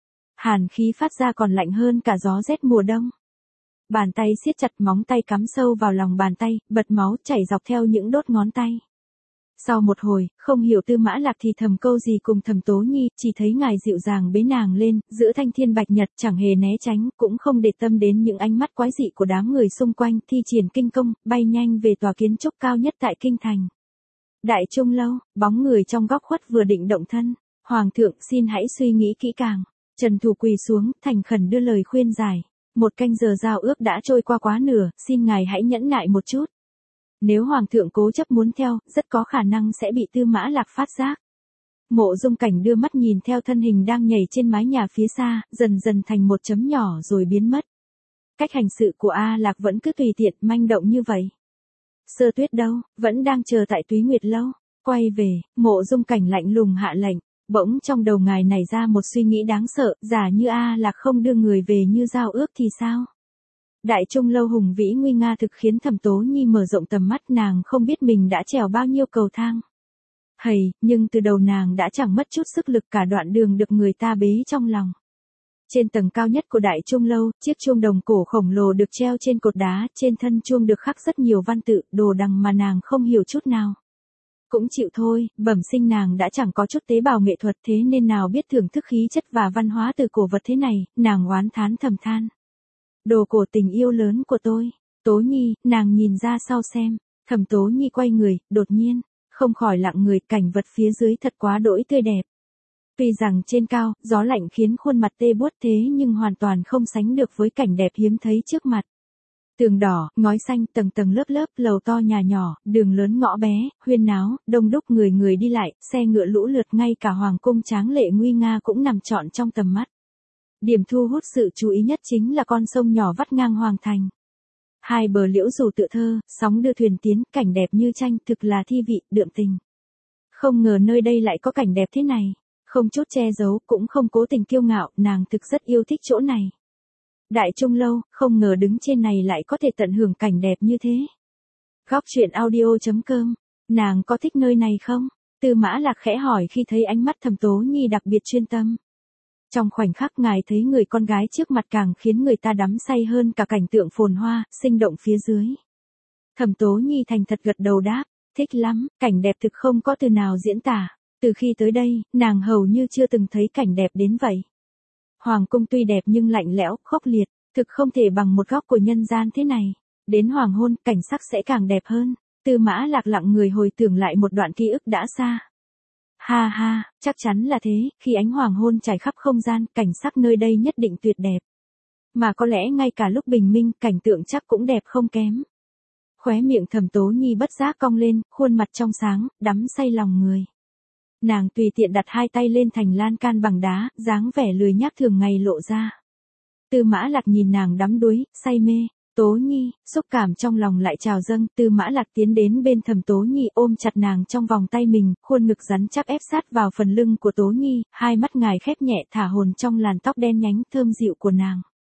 Hàn khí phát ra còn lạnh hơn cả gió rét mùa đông. Bàn tay siết chặt, móng tay cắm sâu vào lòng bàn tay, bật máu chảy dọc theo những đốt ngón tay. Sau một hồi, không hiểu Tư Mã Lạc thì thầm câu gì cùng Thẩm Tố Nhi, chỉ thấy ngài dịu dàng bế nàng lên, giữa thanh thiên bạch nhật, chẳng hề né tránh, cũng không để tâm đến những ánh mắt quái dị của đám người xung quanh, thi triển kinh công, bay nhanh về tòa kiến trúc cao nhất tại kinh thành. Đại Trung lâu, bóng người trong góc khuất vừa định động thân. Hoàng thượng, xin hãy suy nghĩ kỹ càng. Trần Thủ quỳ xuống, thành khẩn đưa lời khuyên giải. Một canh giờ giao ước đã trôi qua quá nửa, xin ngài hãy nhẫn nại một chút. Nếu hoàng thượng cố chấp muốn theo, rất có khả năng sẽ bị Tư Mã Lạc phát giác. Mộ Dung Cảnh đưa mắt nhìn theo thân hình đang nhảy trên mái nhà phía xa, dần dần thành một chấm nhỏ rồi biến mất. Cách hành sự của A Lạc vẫn cứ tùy tiện, manh động như vậy. Sơ Tuyết đâu, vẫn đang chờ tại Túy Nguyệt lâu. Quay về, Mộ Dung Cảnh lạnh lùng hạ lệnh, bỗng trong đầu ngài nảy ra một suy nghĩ đáng sợ, giả như A Lạc không đưa người về như giao ước thì sao? Đại Trung lâu hùng vĩ nguy nga thực khiến Thẩm Tố Nhi mở rộng tầm mắt, nàng không biết mình đã trèo bao nhiêu cầu thang. Hầy, nhưng từ đầu nàng đã chẳng mất chút sức lực, cả đoạn đường được người ta bế trong lòng. Trên tầng cao nhất của Đại Trung lâu, chiếc chuông đồng cổ khổng lồ được treo trên cột đá, trên thân chuông được khắc rất nhiều văn tự, đồ đằng mà nàng không hiểu chút nào. Cũng chịu thôi, bẩm sinh nàng đã chẳng có chút tế bào nghệ thuật, thế nên nào biết thưởng thức khí chất và văn hóa từ cổ vật thế này, nàng oán thán thầm than. Đồ cổ tình yêu lớn của tôi, Tố Nhi, nàng nhìn ra sau xem. Thẩm Tố Nhi quay người, đột nhiên, không khỏi lặng người, cảnh vật phía dưới thật quá đỗi tươi đẹp. Tuy rằng trên cao, gió lạnh khiến khuôn mặt tê buốt thế nhưng hoàn toàn không sánh được với cảnh đẹp hiếm thấy trước mặt. Tường đỏ, ngói xanh, tầng tầng lớp lớp, lầu to nhà nhỏ, đường lớn ngõ bé, huyên náo, đông đúc người người đi lại, xe ngựa lũ lượt, ngay cả hoàng cung tráng lệ nguy nga cũng nằm trọn trong tầm mắt. Điểm thu hút sự chú ý nhất chính là con sông nhỏ vắt ngang hoàng thành. Hai bờ liễu rủ tựa thơ, sóng đưa thuyền tiến, cảnh đẹp như tranh, thực là thi vị, đượm tình. Không ngờ nơi đây lại có cảnh đẹp thế này, không chút che giấu, cũng không cố tình kiêu ngạo, nàng thực rất yêu thích chỗ này. Đại Trung lâu, không ngờ đứng trên này lại có thể tận hưởng cảnh đẹp như thế. Góc truyện audio chấm com, nàng có thích nơi này không? Tư Mã Lạc khẽ hỏi khi thấy ánh mắt Thẩm Tố Nhi đặc biệt chuyên tâm. Trong khoảnh khắc ngài thấy người con gái trước mặt càng khiến người ta đắm say hơn cả cảnh tượng phồn hoa, sinh động phía dưới. Thẩm Tố Nhi thành thật gật đầu đáp, thích lắm, cảnh đẹp thực không có từ nào diễn tả. Từ khi tới đây, nàng hầu như chưa từng thấy cảnh đẹp đến vậy. Hoàng cung tuy đẹp nhưng lạnh lẽo, khốc liệt, thực không thể bằng một góc của nhân gian thế này. Đến hoàng hôn, cảnh sắc sẽ càng đẹp hơn. Tư Mã Lạc lặng người hồi tưởng lại một đoạn ký ức đã xa. Ha ha, chắc chắn là thế, khi ánh hoàng hôn trải khắp không gian, cảnh sắc nơi đây nhất định tuyệt đẹp. Mà có lẽ ngay cả lúc bình minh, cảnh tượng chắc cũng đẹp không kém. Khóe miệng Thẩm Tố Nhi bất giác cong lên, khuôn mặt trong sáng, đắm say lòng người. Nàng tùy tiện đặt hai tay lên thành lan can bằng đá, dáng vẻ lười nhác thường ngày lộ ra. Tư Mã Lạc nhìn nàng đắm đuối, say mê. Tố Nhi, xúc cảm trong lòng lại trào dâng, Tư Mã Lạc tiến đến bên Thẩm Tố Nhi ôm chặt nàng trong vòng tay mình, khuôn ngực rắn chắc ép sát vào phần lưng của Tố Nhi, hai mắt ngài khép nhẹ thả hồn trong làn tóc đen nhánh thơm dịu của nàng.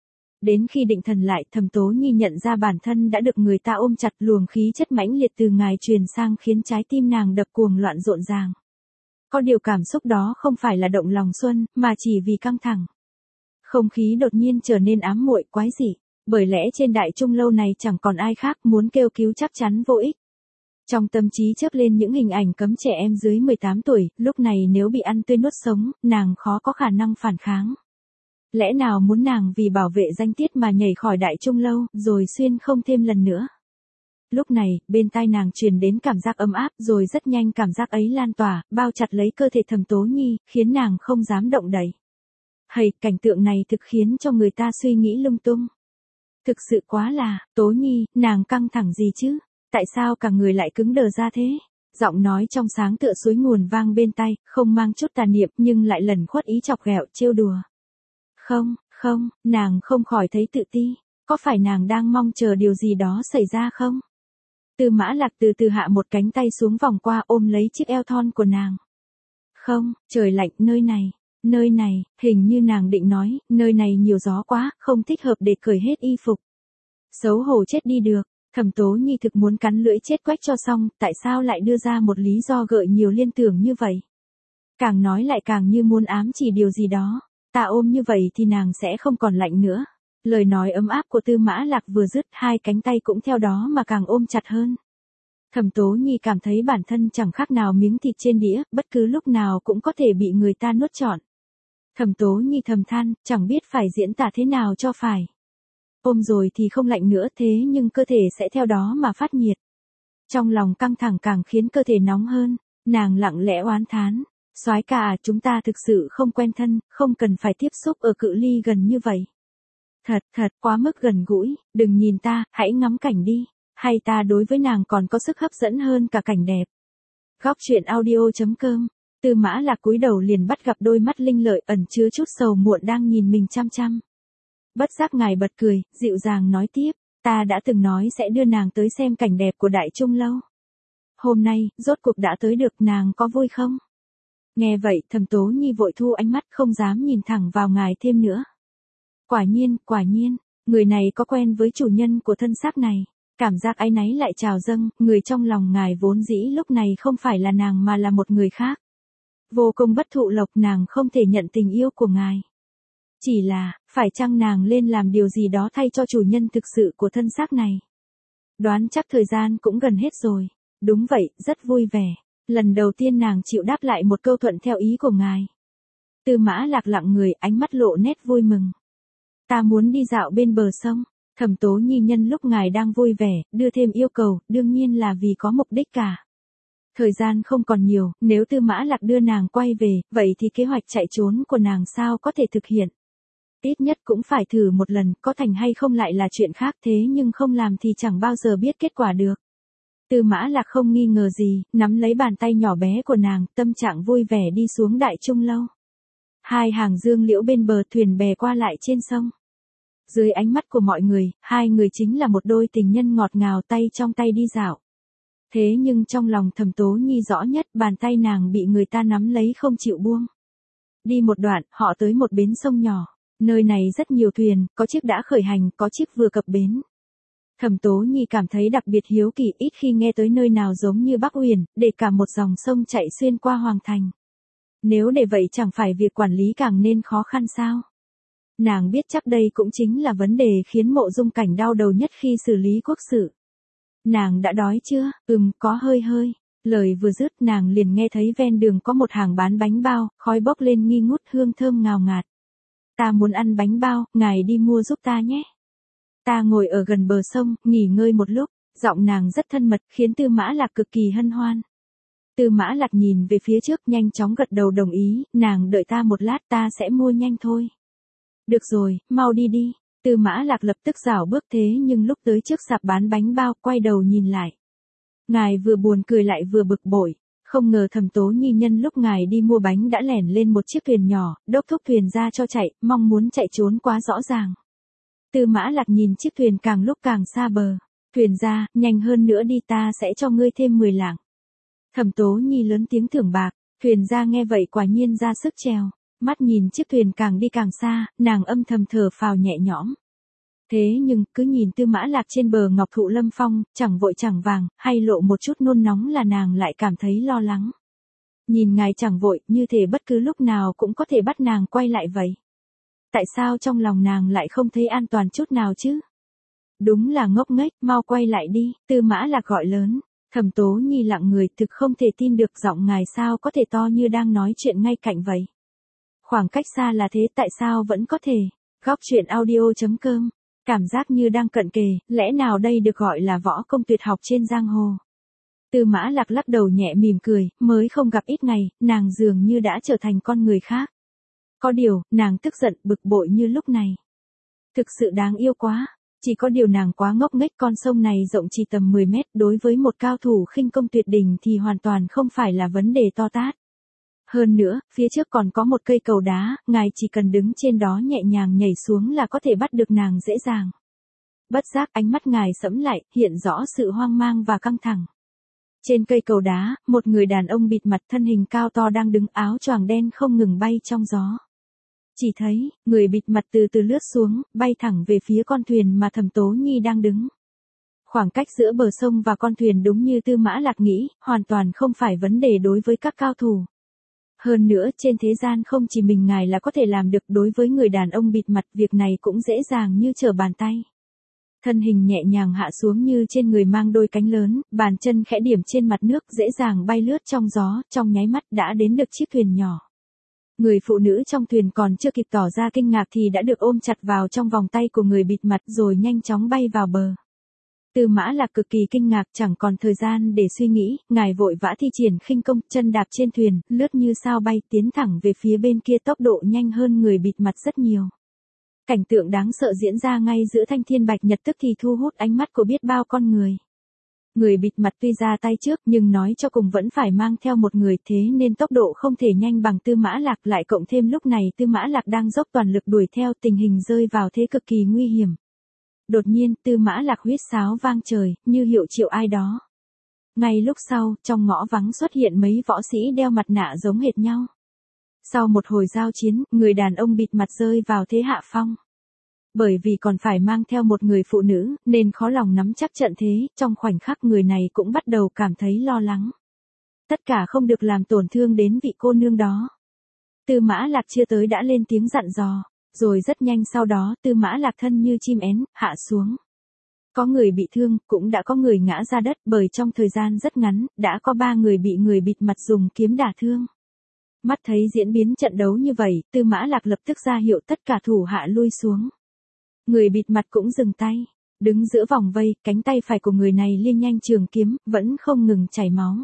Đến khi định thần lại, Thẩm Tố Nhi nhận ra bản thân đã được người ta ôm chặt, luồng khí chất mãnh liệt từ ngài truyền sang khiến trái tim nàng đập cuồng loạn rộn ràng. Có điều cảm xúc đó không phải là động lòng xuân, mà chỉ vì căng thẳng. Không khí đột nhiên trở nên ám muội quái dị. Bởi lẽ trên Đại Trung lâu này chẳng còn ai khác, muốn kêu cứu chắc chắn vô ích. Trong tâm trí chớp lên những hình ảnh cấm trẻ em dưới mười tám tuổi, lúc này nếu bị ăn tươi nuốt sống, nàng khó có khả năng phản kháng. Lẽ nào muốn nàng vì bảo vệ danh tiết mà nhảy khỏi Đại Trung lâu, rồi xuyên không thêm lần nữa. Lúc này, bên tai nàng truyền đến cảm giác ấm áp, rồi rất nhanh cảm giác ấy lan tỏa, bao chặt lấy cơ thể Thẩm Tố Nhi, khiến nàng không dám động đậy. Hầy, cảnh tượng này thực khiến cho người ta suy nghĩ lung tung. Thực sự quá là, Tố Nhi, nàng căng thẳng gì chứ? Tại sao cả người lại cứng đờ ra thế? Giọng nói trong sáng tựa suối nguồn vang bên tai, không mang chút tà niệm nhưng lại lẩn khuất ý chọc ghẹo, trêu đùa. Không, không, nàng không khỏi thấy tự ti. Có phải nàng đang mong chờ điều gì đó xảy ra không? Tư Mã Lạc từ từ hạ một cánh tay xuống vòng qua ôm lấy chiếc eo thon của nàng. Không, trời lạnh, nơi này. Nơi này, hình như nàng định nói, nơi này nhiều gió quá, không thích hợp để cởi hết y phục. Xấu hổ chết đi được, Thẩm Tố Nhi thực muốn cắn lưỡi chết quách cho xong, tại sao lại đưa ra một lý do gợi nhiều liên tưởng như vậy? Càng nói lại càng như muốn ám chỉ điều gì đó, ta ôm như vậy thì nàng sẽ không còn lạnh nữa. Lời nói ấm áp của Tư Mã Lạc vừa dứt, hai cánh tay cũng theo đó mà càng ôm chặt hơn. Thẩm Tố Nhi cảm thấy bản thân chẳng khác nào miếng thịt trên đĩa, bất cứ lúc nào cũng có thể bị người ta nuốt trọn. Thẩm Tố Nhi thầm than, chẳng biết phải diễn tả thế nào cho phải. Ôm rồi thì không lạnh nữa, thế nhưng cơ thể sẽ theo đó mà phát nhiệt. Trong lòng căng thẳng càng khiến cơ thể nóng hơn, nàng lặng lẽ oán thán, soái ca à, chúng ta thực sự không quen thân, không cần phải tiếp xúc ở cự ly gần như vậy. Thật, thật, quá mức gần gũi, đừng nhìn ta, hãy ngắm cảnh đi. hay ta đối với nàng còn có sức hấp dẫn hơn cả cảnh đẹp. Góc truyện audio.com. Tư Mã Lạc cúi đầu liền bắt gặp đôi mắt linh lợi ẩn chứa chút sầu muộn đang nhìn mình chăm chăm. Bất giác ngài bật cười, dịu dàng nói tiếp, ta đã từng nói sẽ đưa nàng tới xem cảnh đẹp của Đại Trung Lâu. Hôm nay, rốt cuộc đã tới được, nàng có vui không? Nghe vậy, Thẩm Tố Nhi vội thu ánh mắt không dám nhìn thẳng vào ngài thêm nữa. Quả nhiên, quả nhiên, người này có quen với chủ nhân của thân xác này. Cảm giác áy náy lại trào dâng, người trong lòng ngài vốn dĩ lúc này không phải là nàng mà là một người khác. Vô cùng bất thụ lộc, nàng không thể nhận tình yêu của ngài. Chỉ là, phải chăng nàng lên làm điều gì đó thay cho chủ nhân thực sự của thân xác này? Đoán chắc thời gian cũng gần hết rồi. Đúng vậy, rất vui vẻ. Lần đầu tiên nàng chịu đáp lại một câu thuận theo ý của ngài. Tư Mã Lạc lặng người, ánh mắt lộ nét vui mừng. Ta muốn đi dạo bên bờ sông. Thẩm Tố Nhi nhân lúc ngài đang vui vẻ, đưa thêm yêu cầu, đương nhiên là vì có mục đích cả. Thời gian không còn nhiều, nếu Tư Mã Lạc đưa nàng quay về, vậy thì kế hoạch chạy trốn của nàng sao có thể thực hiện. Ít nhất cũng phải thử một lần, có thành hay không lại là chuyện khác, thế nhưng không làm thì chẳng bao giờ biết kết quả được. Tư Mã Lạc không nghi ngờ gì, nắm lấy bàn tay nhỏ bé của nàng, tâm trạng vui vẻ đi xuống Đại Trung Lâu. Hai hàng dương liễu bên bờ, thuyền bè qua lại trên sông. Dưới ánh mắt của mọi người, hai người chính là một đôi tình nhân ngọt ngào tay trong tay đi dạo. Thế nhưng trong lòng Thẩm Tố Nhi rõ nhất, bàn tay nàng bị người ta nắm lấy không chịu buông. Đi một đoạn, họ tới một bến sông nhỏ. Nơi này rất nhiều thuyền, có chiếc đã khởi hành, có chiếc vừa cập bến. Thẩm Tố Nhi cảm thấy đặc biệt hiếu kỳ, ít khi nghe tới nơi nào giống như Bắc Uyển, để cả một dòng sông chạy xuyên qua Hoàng Thành. Nếu để vậy chẳng phải việc quản lý càng nên khó khăn sao? Nàng biết chắc đây cũng chính là vấn đề khiến Mộ Dung Cảnh đau đầu nhất khi xử lý quốc sự. Nàng đã đói chưa? Ừm, có hơi hơi. Lời vừa dứt nàng liền nghe thấy ven đường có một hàng bán bánh bao, khói bốc lên nghi ngút hương thơm ngào ngạt. Ta muốn ăn bánh bao, ngài đi mua giúp ta nhé. Ta ngồi ở gần bờ sông, nghỉ ngơi một lúc, giọng nàng rất thân mật, khiến Tư Mã Lạc cực kỳ hân hoan. Tư Mã Lạc nhìn về phía trước, nhanh chóng gật đầu đồng ý, nàng đợi ta một lát, ta sẽ mua nhanh thôi. Được rồi, mau đi đi. Tư Mã Lạc lập tức rảo bước, thế nhưng lúc tới trước sạp bán bánh bao, quay đầu nhìn lại. Ngài vừa buồn cười lại vừa bực bội, không ngờ Thẩm Tố Nhi nhân lúc ngài đi mua bánh đã lẻn lên một chiếc thuyền nhỏ, đốc thúc thuyền ra cho chạy, mong muốn chạy trốn quá rõ ràng. Tư Mã Lạc nhìn chiếc thuyền càng lúc càng xa bờ. Thuyền ra, nhanh hơn nữa đi, ta sẽ cho ngươi thêm mười lạng. Thẩm Tố Nhi lớn tiếng thưởng bạc, thuyền ra nghe vậy quả nhiên ra sức trèo. Mắt nhìn chiếc thuyền càng đi càng xa, nàng âm thầm thở phào nhẹ nhõm. Thế nhưng, cứ nhìn Tư Mã Lạc trên bờ ngọc thụ lâm phong, chẳng vội chẳng vàng, hay lộ một chút nôn nóng là nàng lại cảm thấy lo lắng. Nhìn ngài chẳng vội, như thể bất cứ lúc nào cũng có thể bắt nàng quay lại vậy. Tại sao trong lòng nàng lại không thấy an toàn chút nào chứ? Đúng là ngốc nghếch, mau quay lại đi, Tư Mã Lạc gọi lớn. Thẩm Tố Nhi lặng người, thực không thể tin được giọng ngài sao có thể to như đang nói chuyện ngay cạnh vậy. Khoảng cách xa là thế, tại sao vẫn có thể? Góc truyện audio.com. Cảm giác như đang cận kề, lẽ nào đây được gọi là võ công tuyệt học trên giang hồ? Tư Mã Lạc lắc đầu nhẹ mỉm cười, mới không gặp ít ngày, nàng dường như đã trở thành con người khác. Có điều, nàng tức giận, bực bội như lúc này. Thực sự đáng yêu quá. Chỉ có điều nàng quá ngốc nghếch, con sông này rộng chỉ tầm mười mét, đối với một cao thủ khinh công tuyệt đỉnh thì hoàn toàn không phải là vấn đề to tát. Hơn nữa, phía trước còn có một cây cầu đá, ngài chỉ cần đứng trên đó nhẹ nhàng nhảy xuống là có thể bắt được nàng dễ dàng. Bất giác ánh mắt ngài sẫm lại, hiện rõ sự hoang mang và căng thẳng. Trên cây cầu đá, một người đàn ông bịt mặt thân hình cao to đang đứng, áo choàng đen không ngừng bay trong gió. Chỉ thấy, người bịt mặt từ từ lướt xuống, bay thẳng về phía con thuyền mà Thẩm Tố Nhi đang đứng. Khoảng cách giữa bờ sông và con thuyền đúng như Tư Mã Lạc nghĩ, hoàn toàn không phải vấn đề đối với các cao thủ. Hơn nữa, trên thế gian không chỉ mình ngài là có thể làm được, đối với người đàn ông bịt mặt, việc này cũng dễ dàng như trở bàn tay. Thân hình nhẹ nhàng hạ xuống như trên người mang đôi cánh lớn, bàn chân khẽ điểm trên mặt nước, dễ dàng bay lướt trong gió, trong nháy mắt đã đến được chiếc thuyền nhỏ. Người phụ nữ trong thuyền còn chưa kịp tỏ ra kinh ngạc thì đã được ôm chặt vào trong vòng tay của người bịt mặt rồi nhanh chóng bay vào bờ. Tư Mã Lạc cực kỳ kinh ngạc, chẳng còn thời gian để suy nghĩ, ngài vội vã thi triển khinh công, chân đạp trên thuyền, lướt như sao bay, tiến thẳng về phía bên kia, tốc độ nhanh hơn người bịt mặt rất nhiều. Cảnh tượng đáng sợ diễn ra ngay giữa thanh thiên bạch nhật tức thì thu hút ánh mắt của biết bao con người. Người bịt mặt tuy ra tay trước nhưng nói cho cùng vẫn phải mang theo một người, thế nên tốc độ không thể nhanh bằng Tư Mã Lạc, lại cộng thêm lúc này Tư Mã Lạc đang dốc toàn lực đuổi theo, tình hình rơi vào thế cực kỳ nguy hiểm. Đột nhiên Tư Mã Lạc huýt sáo vang trời, như hiệu triệu ai đó. Ngay lúc sau, trong ngõ vắng xuất hiện mấy võ sĩ đeo mặt nạ giống hệt nhau. Sau một hồi giao chiến, người đàn ông bịt mặt rơi vào thế hạ phong. Bởi vì còn phải mang theo một người phụ nữ, nên khó lòng nắm chắc trận thế, trong khoảnh khắc người này cũng bắt đầu cảm thấy lo lắng. Tất cả không được làm tổn thương đến vị cô nương đó. Tư Mã Lạc chưa tới đã lên tiếng dặn dò, rồi rất nhanh sau đó Tư Mã Lạc thân như chim én, hạ xuống. Có người bị thương, cũng đã có người ngã ra đất, bởi trong thời gian rất ngắn, đã có ba người bị người bịt mặt dùng kiếm đả thương. Mắt thấy diễn biến trận đấu như vậy, Tư Mã Lạc lập tức ra hiệu tất cả thủ hạ lui xuống. Người bịt mặt cũng dừng tay, đứng giữa vòng vây, cánh tay phải của người này liên nhanh trường kiếm, vẫn không ngừng chảy máu.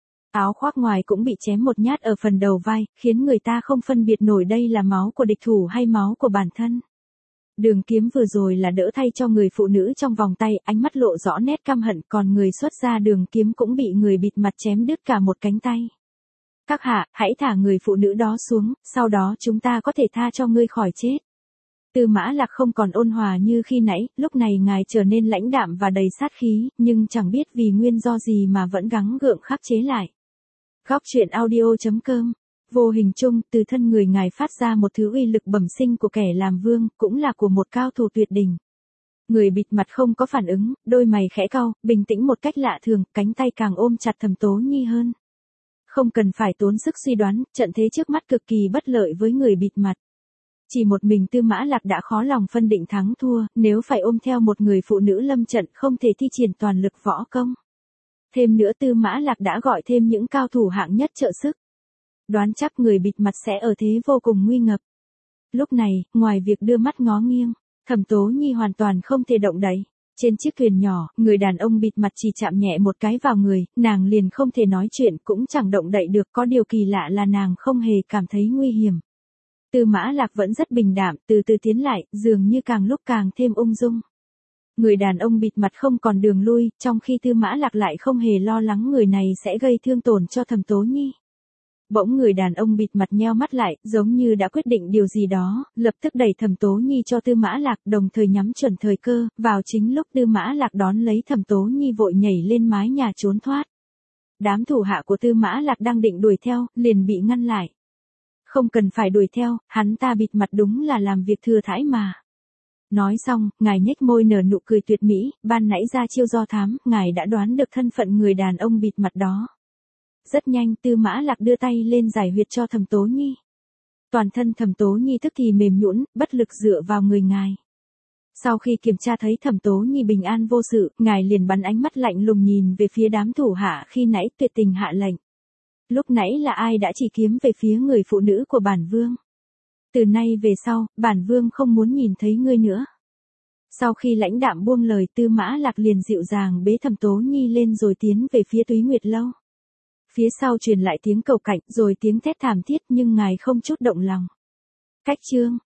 Áo khoác ngoài cũng bị chém một nhát ở phần đầu vai, khiến người ta không phân biệt nổi đây là máu của địch thủ hay máu của bản thân. Đường kiếm vừa rồi là đỡ thay cho người phụ nữ trong vòng tay, ánh mắt lộ rõ nét căm hận, còn người xuất ra đường kiếm cũng bị người bịt mặt chém đứt cả một cánh tay. Các hạ, hãy thả người phụ nữ đó xuống, sau đó chúng ta có thể tha cho ngươi khỏi chết. Tư Mã Lạc không còn ôn hòa như khi nãy, lúc này ngài trở nên lãnh đạm và đầy sát khí, nhưng chẳng biết vì nguyên do gì mà vẫn gắng gượng khắc chế lại. Góc truyện audio chấm com. Vô hình chung, từ thân người ngài phát ra một thứ uy lực bẩm sinh của kẻ làm vương, cũng là của một cao thủ tuyệt đỉnh. Người bịt mặt không có phản ứng, đôi mày khẽ cau, bình tĩnh một cách lạ thường, cánh tay càng ôm chặt Thẩm Tố Nhi hơn. Không cần phải tốn sức suy đoán, trận thế trước mắt cực kỳ bất lợi với người bịt mặt. Chỉ một mình Tư Mã Lạc đã khó lòng phân định thắng thua, nếu phải ôm theo một người phụ nữ lâm trận không thể thi triển toàn lực võ công. Thêm nữa Tư Mã Lạc đã gọi thêm những cao thủ hạng nhất trợ sức. Đoán chắc người bịt mặt sẽ ở thế vô cùng nguy ngập. Lúc này, ngoài việc đưa mắt ngó nghiêng, Thẩm Tố Nhi hoàn toàn không thể động đậy. Trên chiếc thuyền nhỏ, người đàn ông bịt mặt chỉ chạm nhẹ một cái vào người, nàng liền không thể nói chuyện cũng chẳng động đậy được, có điều kỳ lạ là nàng không hề cảm thấy nguy hiểm. Tư Mã Lạc vẫn rất bình đạm, từ từ tiến lại, dường như càng lúc càng thêm ung dung. Người đàn ông bịt mặt không còn đường lui, trong khi Tư Mã Lạc lại không hề lo lắng người này sẽ gây thương tổn cho Thẩm Tố Nhi. Bỗng người đàn ông bịt mặt nheo mắt lại, giống như đã quyết định điều gì đó, lập tức đẩy Thẩm Tố Nhi cho Tư Mã Lạc, đồng thời nhắm chuẩn thời cơ, vào chính lúc Tư Mã Lạc đón lấy Thẩm Tố Nhi vội nhảy lên mái nhà trốn thoát. Đám thủ hạ của Tư Mã Lạc đang định đuổi theo, liền bị ngăn lại. Không cần phải đuổi theo, hắn ta bịt mặt đúng là làm việc thừa thãi mà. Nói xong, ngài nhếch môi nở nụ cười tuyệt mỹ, ban nãy ra chiêu do thám, ngài đã đoán được thân phận người đàn ông bịt mặt đó. Rất nhanh Tư Mã Lạc đưa tay lên giải huyệt cho Thẩm Tố Nhi. Toàn thân Thẩm Tố Nhi tức thì mềm nhũn, bất lực dựa vào người ngài. Sau khi kiểm tra thấy Thẩm Tố Nhi bình an vô sự, ngài liền bắn ánh mắt lạnh lùng nhìn về phía đám thủ hạ khi nãy tuyệt tình hạ lệnh. Lúc nãy là ai đã chỉ kiếm về phía người phụ nữ của bản vương? Từ nay về sau, bản vương không muốn nhìn thấy ngươi nữa. Sau khi lãnh đạm buông lời, Tư Mã Lạc liền dịu dàng bế Thẩm Tố Nhi lên rồi tiến về phía Túy Nguyệt Lâu. Phía sau truyền lại tiếng cầu cạnh, rồi tiếng thét thảm thiết, nhưng ngài không chút động lòng. Cách chương